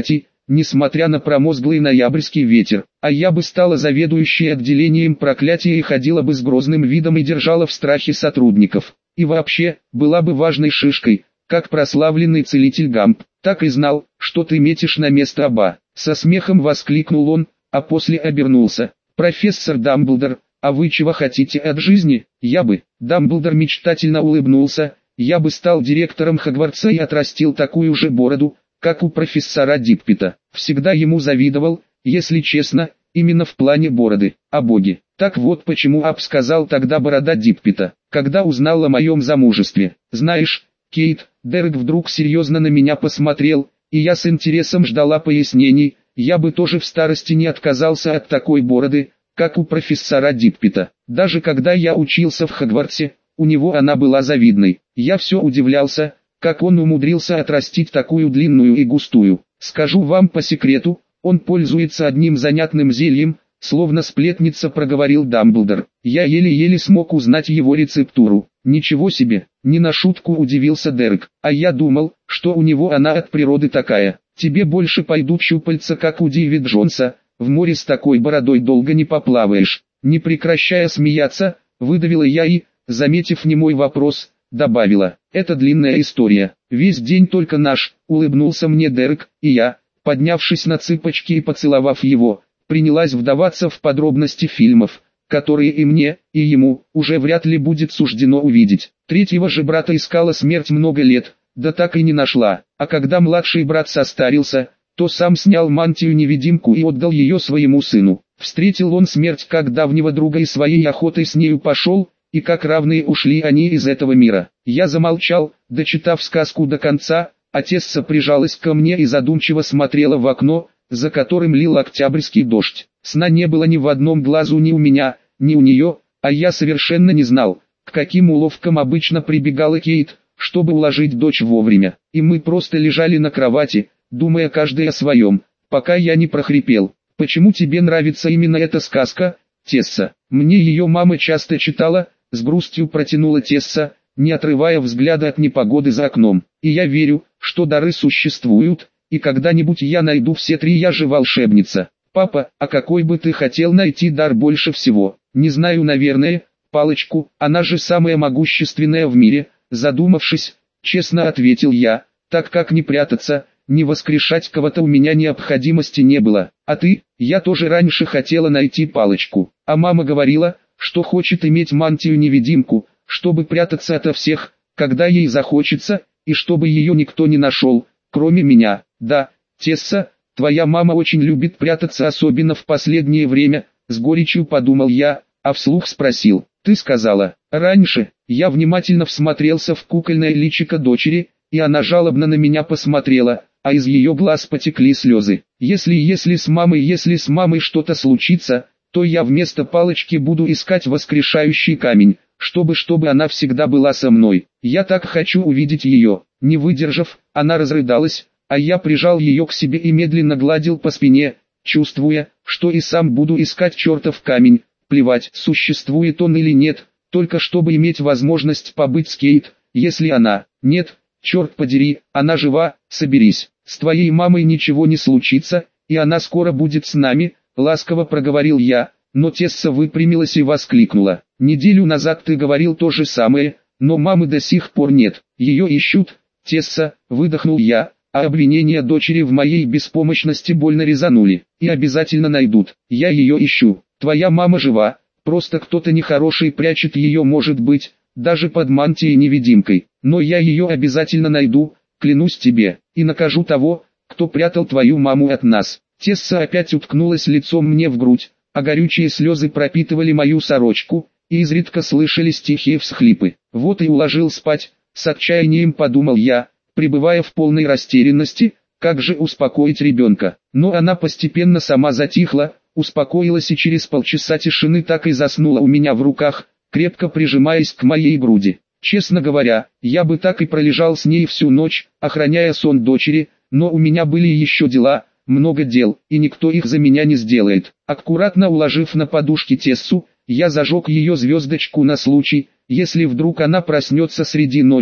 несмотря на промозглый ноябрьский ветер. А я бы стала заведующей отделением проклятия и ходила бы с грозным видом и держала в страхе сотрудников. И вообще, была бы важной шишкой, как прославленный целитель Гамп. Так и знал, что ты метишь на место Аба. Со смехом воскликнул он, а после обернулся. Профессор Дамблдор, а вы чего хотите от жизни? Я бы. Дамблдор мечтательно улыбнулся. Я бы стал директором Хогвартса и отрастил такую же бороду, как у профессора Диппета. Всегда ему завидовал, если честно, именно в плане бороды. А боги. Так вот почему Аб сказал тогда борода Диппета, когда узнал о моем замужестве. Знаешь, Кейт, Дерек вдруг серьезно на меня посмотрел, и я с интересом ждала пояснений. Я бы тоже в старости не отказался от такой бороды, как у профессора Диппета. Даже когда я учился в Хогвартсе, у него она была завидной. Я все удивлялся, как он умудрился отрастить такую длинную и густую. Скажу вам по секрету, он пользуется одним занятным зельем, словно сплетница проговорил Дамблдор. Я еле-еле смог узнать его рецептуру. Ничего себе, не на шутку удивился Дерек. А я думал, что у него она от природы такая. Тебе больше пойдут щупальца, как у Диви Джонса. В море с такой бородой долго не поплаваешь. Не прекращая смеяться, выдавила я и, заметив немой вопрос, добавила. Это длинная история. Весь день только наш, улыбнулся мне Дерек, и я, поднявшись на цыпочки и поцеловав его, принялась вдаваться в подробности фильмов, которые и мне, и ему, уже вряд ли будет суждено увидеть. Третьего же брата искала смерть много лет, да так и не нашла. А когда младший брат состарился, то сам снял мантию-невидимку и отдал ее своему сыну. Встретил он смерть как давнего друга и своей охотой с нею пошел, и как равные ушли они из этого мира. Я замолчал, дочитав сказку до конца, а Тесса прижалась ко мне и задумчиво смотрела в окно, за которым лил октябрьский дождь. Сна не было ни в одном глазу ни у меня, ни у нее, а я совершенно не знал, к каким уловкам обычно прибегала Кейт, чтобы уложить дочь вовремя. И мы просто лежали на кровати, думая каждый о своем, пока я не прохрипел. «Почему тебе нравится именно эта сказка, Тесса?» «Мне ее мама часто читала», — с грустью протянула Тесса, не отрывая взгляда от непогоды за окном. «И я верю, что дары существуют, и когда-нибудь я найду все три, я же волшебница». «Папа, а какой бы ты хотел найти дар больше всего?» «Не знаю, наверное, палочку, она же самая могущественная в мире», задумавшись, честно ответил я, так как не прятаться, не воскрешать кого-то у меня необходимости не было. «А ты?» «Я тоже раньше хотела найти палочку, а мама говорила, что хочет иметь мантию-невидимку, чтобы прятаться ото всех, когда ей захочется, и чтобы ее никто не нашел, кроме меня». «Да, Тесса, твоя мама очень любит прятаться, особенно в последнее время», с горечью подумал я, а вслух спросил. «Ты сказала, раньше?» Я внимательно всмотрелся в кукольное личико дочери, и она жалобно на меня посмотрела, а из ее глаз потекли слезы. Если с мамой что-то случится, то я вместо палочки буду искать воскрешающий камень, чтобы она всегда была со мной. Я так хочу увидеть ее». Не выдержав, она разрыдалась, а я прижал ее к себе и медленно гладил по спине, чувствуя, что и сам буду искать чертов камень. Плевать, существует он или нет, только чтобы иметь возможность побыть с Кейт, если она... Нет, черт подери, она жива, соберись. С твоей мамой ничего не случится, и она скоро будет с нами, ласково проговорил я, но Тесса выпрямилась и воскликнула. Неделю назад ты говорил то же самое, но мамы до сих пор нет. Ее ищут, Тесса, выдохнул я, а обвинения дочери в моей беспомощности больно резанули. И обязательно найдут. Я ее ищу. Твоя мама жива, просто кто-то нехороший прячет ее, может быть, даже под мантией-невидимкой. Но я ее обязательно найду, клянусь тебе, и накажу того, кто прятал твою маму от нас. Тесса опять уткнулась лицом мне в грудь, а горючие слезы пропитывали мою сорочку, и изредка слышались тихие всхлипы. Вот и уложил спать, с отчаянием подумал я, пребывая в полной растерянности, как же успокоить ребенка. Но она постепенно сама затихла, успокоилась и через полчаса тишины так и заснула у меня в руках, крепко прижимаясь к моей груди. Честно говоря, я бы так и пролежал с ней всю ночь, охраняя сон дочери, но у меня были еще дела, много дел, и никто их за меня не сделает. Аккуратно уложив на подушки Тессу, я зажег ее звездочку на случай, если вдруг она проснется среди ночи,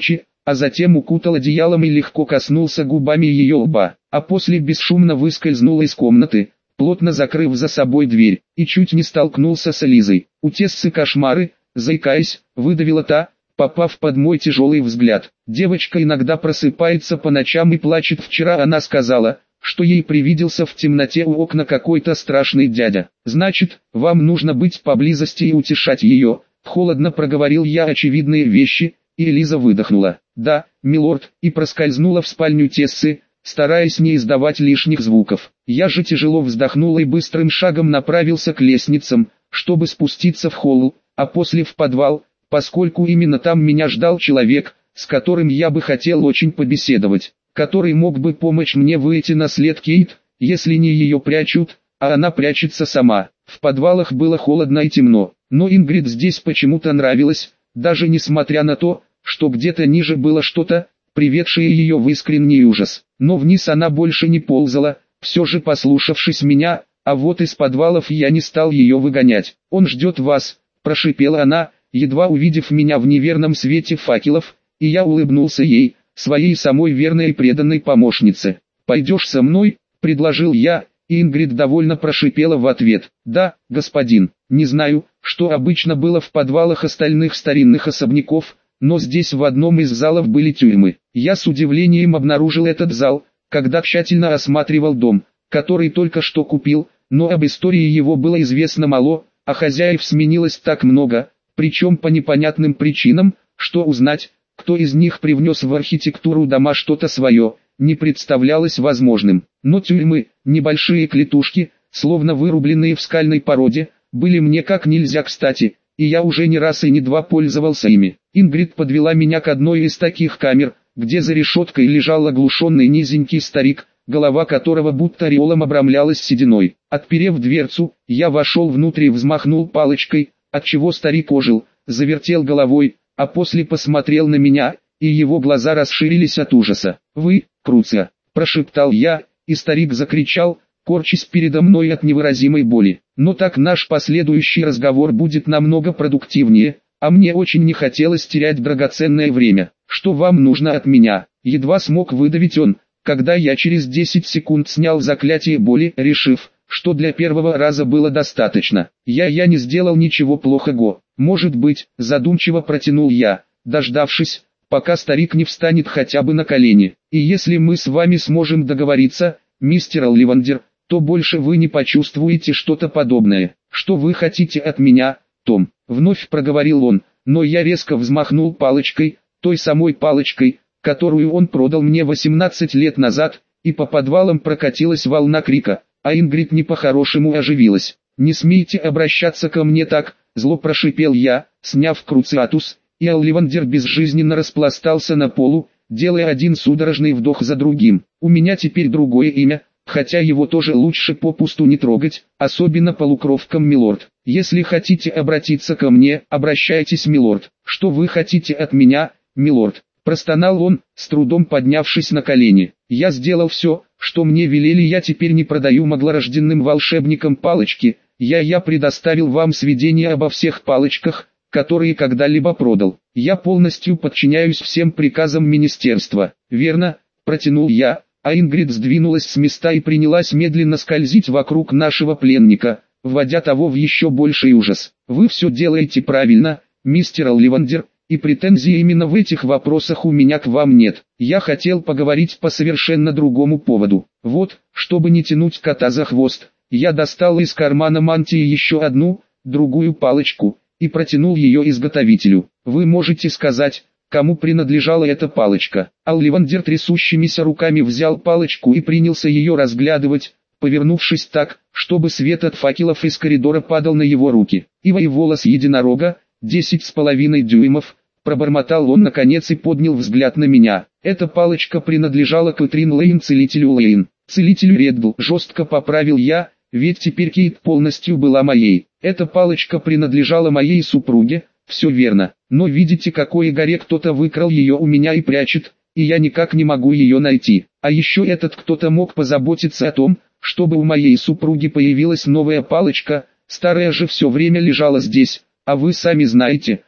а затем укутал одеялом и легко коснулся губами ее лба, а после бесшумно выскользнул из комнаты, плотно закрыв за собой дверь, и чуть не столкнулся с Элизой. У Тессы кошмары, заикаясь, выдавила та, попав под мой тяжелый взгляд. Девочка иногда просыпается по ночам и плачет. Вчера она сказала, что ей привиделся в темноте у окна какой-то страшный дядя. Значит, вам нужно быть поблизости и утешать ее. Холодно проговорил я очевидные вещи, и Элиза выдохнула. Да, милорд, и проскользнула в спальню Тессы, стараясь не издавать лишних звуков. Я же тяжело вздохнул и быстрым шагом направился к лестницам, чтобы спуститься в холл, а после в подвал, поскольку именно там меня ждал человек, с которым я бы хотел очень побеседовать, который мог бы помочь мне выйти на след Кейт, если не ее прячут, а она прячется сама. В подвалах было холодно и темно, но Ингрид здесь почему-то нравилось, даже несмотря на то, что где-то ниже было что-то, приведшее ее в искренний ужас. Но вниз она больше не ползала, все же послушавшись меня, а вот из подвалов я не стал ее выгонять. «Он ждет вас», – прошипела она, едва увидев меня в неверном свете факелов, и я улыбнулся ей, своей самой верной и преданной помощнице. «Пойдешь со мной?» – предложил я, и Ингрид довольно прошипела в ответ. «Да, господин». Не знаю, что обычно было в подвалах остальных старинных особняков, но здесь в одном из залов были тюрьмы. Я с удивлением обнаружил этот зал, когда тщательно осматривал дом, который только что купил, но об истории его было известно мало, а хозяев сменилось так много, причем по непонятным причинам, что узнать, кто из них привнес в архитектуру дома что-то свое, не представлялось возможным. Но тюрьмы, небольшие клетушки, словно вырубленные в скальной породе, были мне как нельзя кстати, и я уже не раз и не два пользовался ими. Ингрид подвела меня к одной из таких камер, где за решеткой лежал оглушенный низенький старик, голова которого будто ореолом обрамлялась сединой. Отперев дверцу, я вошел внутрь и взмахнул палочкой, отчего старик ожил, завертел головой, а после посмотрел на меня, и его глаза расширились от ужаса. «Вы, Круция!» – прошептал я, и старик закричал, корчась передо мной от невыразимой боли. Но так наш последующий разговор будет намного продуктивнее, а мне очень не хотелось терять драгоценное время. «Что вам нужно от меня?» – едва смог выдавить он, когда я через 10 секунд снял заклятие боли, решив, что для первого раза было достаточно. Я не сделал ничего плохого. Может быть, задумчиво протянул я, дождавшись, пока старик не встанет хотя бы на колени. И если мы с вами сможем договориться, мистер Олливандер, то больше вы не почувствуете что-то подобное. Что вы хотите от меня, Том? Вновь проговорил он, но я резко взмахнул палочкой, той самой палочкой, которую он продал мне 18 лет назад, и по подвалам прокатилась волна крика, а Ингрид не по-хорошему оживилась. «Не смейте обращаться ко мне так», — зло прошипел я, сняв круциатус, и Олливандер безжизненно распластался на полу, делая один судорожный вдох за другим. «У меня теперь другое имя, хотя его тоже лучше попусту не трогать, особенно полукровкам, милорд. Если хотите обратиться ко мне, обращайтесь, милорд. Что вы хотите от меня, милорд?» Простонал он, с трудом поднявшись на колени. «Я сделал все, что мне велели. Я теперь не продаю маглорожденным волшебникам палочки. Я предоставил вам сведения обо всех палочках, которые когда-либо продал. Я полностью подчиняюсь всем приказам министерства». «Верно», — протянул я, а Ингрид сдвинулась с места и принялась медленно скользить вокруг нашего пленника, вводя того в еще больший ужас. «Вы все делаете правильно, мистер Олливандер, и претензий именно в этих вопросах у меня к вам нет. Я хотел поговорить по совершенно другому поводу. Вот, чтобы не тянуть кота за хвост, я достал из кармана мантии еще одну, другую палочку, и протянул ее изготовителю. Вы можете сказать, кому принадлежала эта палочка?» Олливандер трясущимися руками взял палочку и принялся ее разглядывать, повернувшись так, чтобы свет от факелов из коридора падал на его руки. «Ивовый волос единорога, 10,5 дюймов», пробормотал он наконец и поднял взгляд на меня. «Эта палочка принадлежала Кэтрин Лейн, целителю Лейн». «Целителю Реддл», жестко поправил я, ведь теперь Кейт полностью была моей. «Эта палочка принадлежала моей супруге». «Все верно, но видите, какой горе кто-то выкрал ее у меня и прячет, и я никак не могу ее найти. А еще этот кто-то мог позаботиться о том, чтобы у моей супруги появилась новая палочка, старая же все время лежала здесь, а вы сами знаете,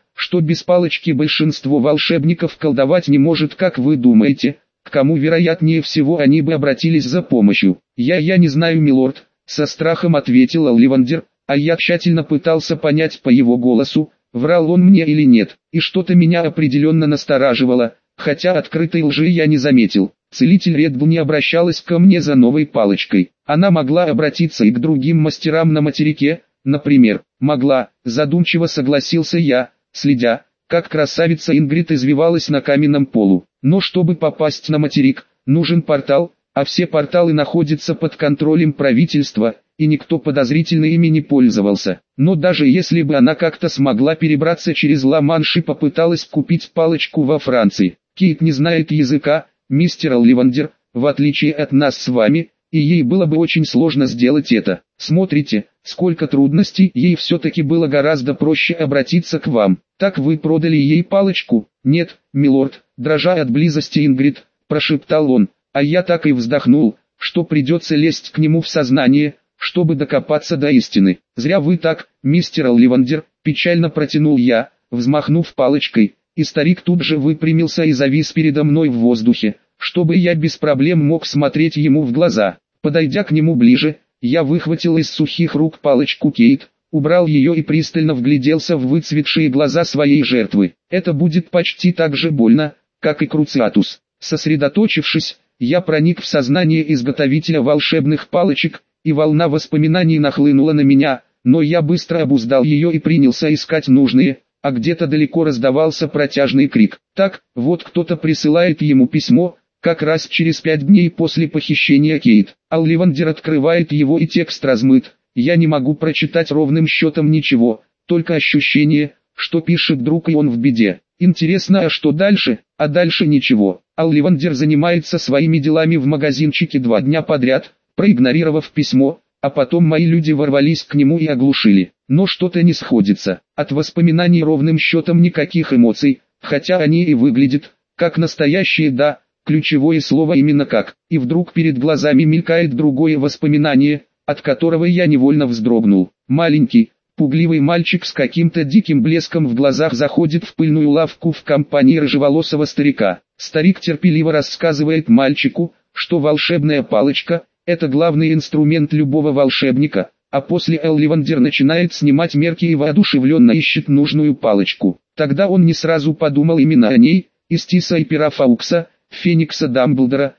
что без палочки большинство волшебников колдовать не может, как вы думаете, к кому вероятнее всего они бы обратились за помощью? Я не знаю, милорд, со страхом ответил Олливандер, а я тщательно пытался понять по его голосу, врал он мне или нет, и что-то меня определенно настораживало, хотя открытой лжи я не заметил. Целитель Редбл не обращалась ко мне за новой палочкой. Она могла обратиться и к другим мастерам на материке, например. Могла, задумчиво согласился я, следя, как красавица Ингрид извивалась на каменном полу. Но чтобы попасть на материк, нужен портал, а все порталы находятся под контролем правительства, и никто подозрительно ими не пользовался. Но даже если бы она как-то смогла перебраться через Ла-Манш и попыталась купить палочку во Франции, Кейт не знает языка, мистер Олливандер, в отличие от нас с вами, и ей было бы очень сложно сделать это. Смотрите, сколько трудностей, ей все-таки было гораздо проще обратиться к вам. Так вы продали ей палочку? Нет, милорд, дрожа от близости Ингрид, прошептал он, а я так и вздохнул, что придется лезть к нему в сознание, чтобы докопаться до истины. Зря вы так, мистер Олливандер, печально протянул я, взмахнув палочкой, и старик тут же выпрямился и завис передо мной в воздухе, чтобы я без проблем мог смотреть ему в глаза. Подойдя к нему ближе, я выхватил из сухих рук палочку Кейт, убрал ее и пристально вгляделся в выцветшие глаза своей жертвы. Это будет почти так же больно, как и Круциатус. Сосредоточившись, я проник в сознание изготовителя волшебных палочек, и волна воспоминаний нахлынула на меня, но я быстро обуздал ее и принялся искать нужные, а где-то далеко раздавался протяжный крик. Так, вот кто-то присылает ему письмо, как раз через 5 дней после похищения Кейт. Олливандер открывает его и текст размыт. Я не могу прочитать ровным счетом ничего, только ощущение, что пишет друг и он в беде. Интересно, а что дальше? А дальше ничего. Олливандер занимается своими делами в магазинчике 2 дня подряд, проигнорировав письмо, а потом мои люди ворвались к нему и оглушили. Но что-то не сходится. От воспоминаний ровным счетом никаких эмоций, хотя они и выглядят, как настоящие, да, ключевое слово именно как. И вдруг перед глазами мелькает другое воспоминание, от которого я невольно вздрогнул. Маленький, пугливый мальчик с каким-то диким блеском в глазах заходит в пыльную лавку в компании рыжеволосого старика. Старик терпеливо рассказывает мальчику, что волшебная палочка – это главный инструмент любого волшебника, а после Олливандер начинает снимать мерки и воодушевленно ищет нужную палочку. Тогда он не сразу подумал именно о ней, из Тиса и пера Фаукса, Феникса Дамблдора,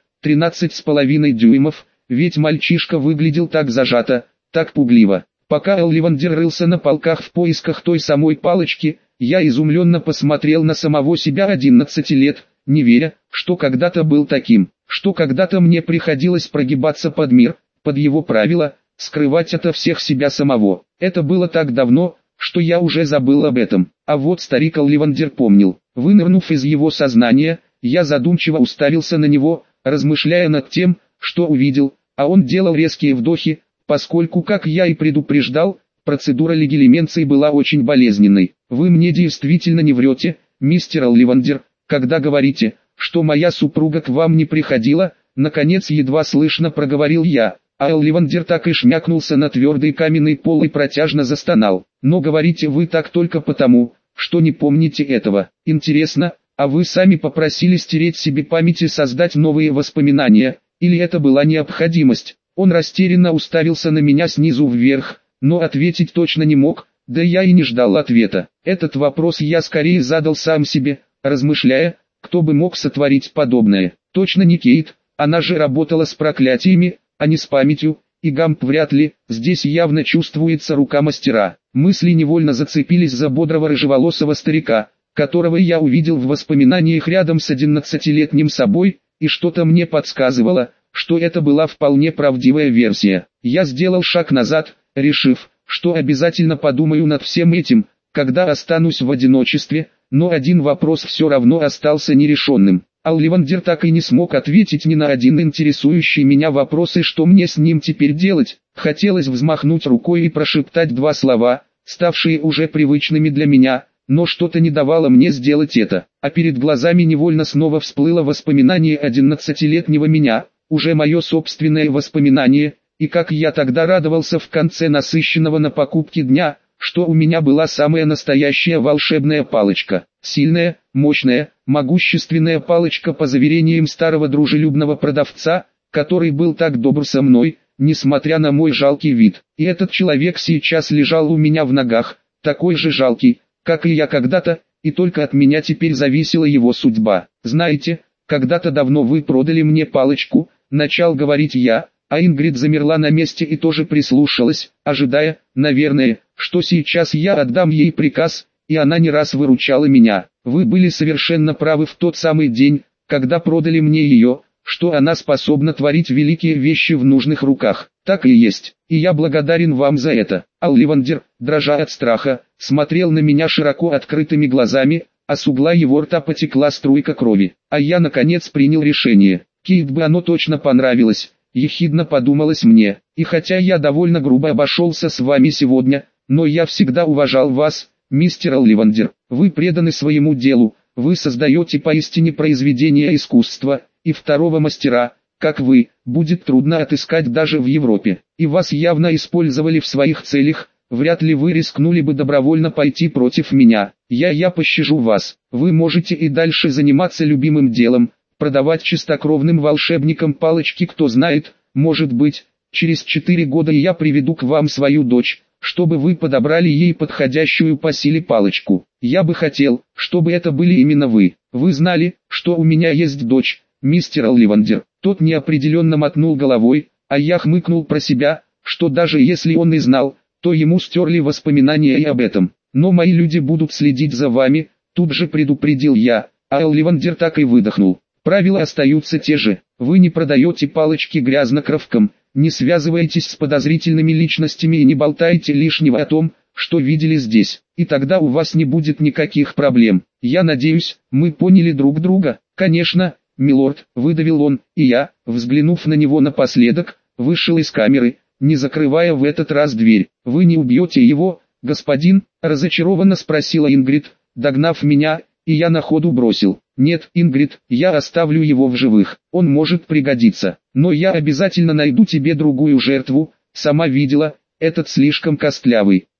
13,5 дюймов, ведь мальчишка выглядел так зажато, так пугливо. Пока Олливандер рылся на полках в поисках той самой палочки, я изумленно посмотрел на самого себя 11 лет, не веря, что когда-то был таким, что когда-то мне приходилось прогибаться под мир, под его правила, скрывать ото всех себя самого. Это было так давно, что я уже забыл об этом. А вот старик Олливандер помнил. Вынырнув из его сознания, я задумчиво уставился на него, размышляя над тем, что увидел, а он делал резкие вдохи, поскольку, как я и предупреждал, процедура легилименции была очень болезненной. Вы мне действительно не врете, мистер Олливандер, когда говорите, что моя супруга к вам не приходила, наконец едва слышно проговорил я. А Олливандер так и шмякнулся на твердый каменный пол и протяжно застонал. Но говорите вы так только потому, что не помните этого. Интересно, а вы сами попросили стереть себе память и создать новые воспоминания, или это была необходимость? Он растерянно уставился на меня снизу вверх, но ответить точно не мог, да я и не ждал ответа. Этот вопрос я скорее задал сам себе, размышляя, кто бы мог сотворить подобное. Точно не Кейт, она же работала с проклятиями, а не с памятью, и Гамп вряд ли, здесь явно чувствуется рука мастера. Мысли невольно зацепились за бодрого рыжеволосого старика, которого я увидел в воспоминаниях рядом с 11-летним собой, и что-то мне подсказывало, что это была вполне правдивая версия. Я сделал шаг назад, решив, что обязательно подумаю над всем этим, когда останусь в одиночестве, но один вопрос все равно остался нерешенным. Олливандер так и не смог ответить ни на один интересующий меня вопрос, и что мне с ним теперь делать. Хотелось взмахнуть рукой и прошептать 2 слова, ставшие уже привычными для меня, но что-то не давало мне сделать это. А перед глазами невольно снова всплыло воспоминание 11-летнего меня, уже мое собственное воспоминание, и как я тогда радовался в конце насыщенного на покупки дня, что у меня была самая настоящая волшебная палочка. Сильная, мощная, могущественная палочка по заверениям старого дружелюбного продавца, который был так добр со мной, несмотря на мой жалкий вид. И этот человек сейчас лежал у меня в ногах, такой же жалкий, как и я когда-то, и только от меня теперь зависела его судьба. Знаете, когда-то давно вы продали мне палочку, начал говорить я, а Ингрид замерла на месте и тоже прислушалась, ожидая, наверное, что сейчас я отдам ей приказ, и она не раз выручала меня. Вы были совершенно правы в тот самый день, когда продали мне ее, что она способна творить великие вещи в нужных руках. Так и есть, и я благодарен вам за это. Олливандер, дрожа от страха, смотрел на меня широко открытыми глазами, а с угла его рта потекла струйка крови. А я наконец принял решение. Кейт бы оно точно понравилось, ехидно подумалось мне. И хотя я довольно грубо обошелся с вами сегодня, но я всегда уважал вас, мистер Олливандер. Вы преданы своему делу, вы создаете поистине произведение искусства, и второго мастера, как вы, будет трудно отыскать даже в Европе. И вас явно использовали в своих целях, вряд ли вы рискнули бы добровольно пойти против меня. Я пощажу вас. Вы можете и дальше заниматься любимым делом, продавать чистокровным волшебникам палочки, кто знает, может быть, через 4 года я приведу к вам свою дочь, чтобы вы подобрали ей подходящую по силе палочку. Я бы хотел, чтобы это были именно вы. Вы знали, что у меня есть дочь, мистер Олливандер. Тот неопределенно мотнул головой, а я хмыкнул про себя, что даже если он и знал, то ему стерли воспоминания и об этом. Но мои люди будут следить за вами, тут же предупредил я, а Олливандер так и выдохнул. Правила остаются те же, вы не продаете палочки грязнокровкам, не связываетесь с подозрительными личностями и не болтаете лишнего о том, что видели здесь, и тогда у вас не будет никаких проблем. Я надеюсь, мы поняли друг друга. Конечно, милорд, выдавил он, и я, взглянув на него напоследок, вышел из камеры, не закрывая в этот раз дверь. Вы не убьете его, господин? Разочарованно спросила Ингрид, догнав меня, и я на ходу бросил. Нет, Ингрид, я оставлю его в живых, он может пригодиться, но я обязательно найду тебе другую жертву, сама видела, этот слишком костлявый.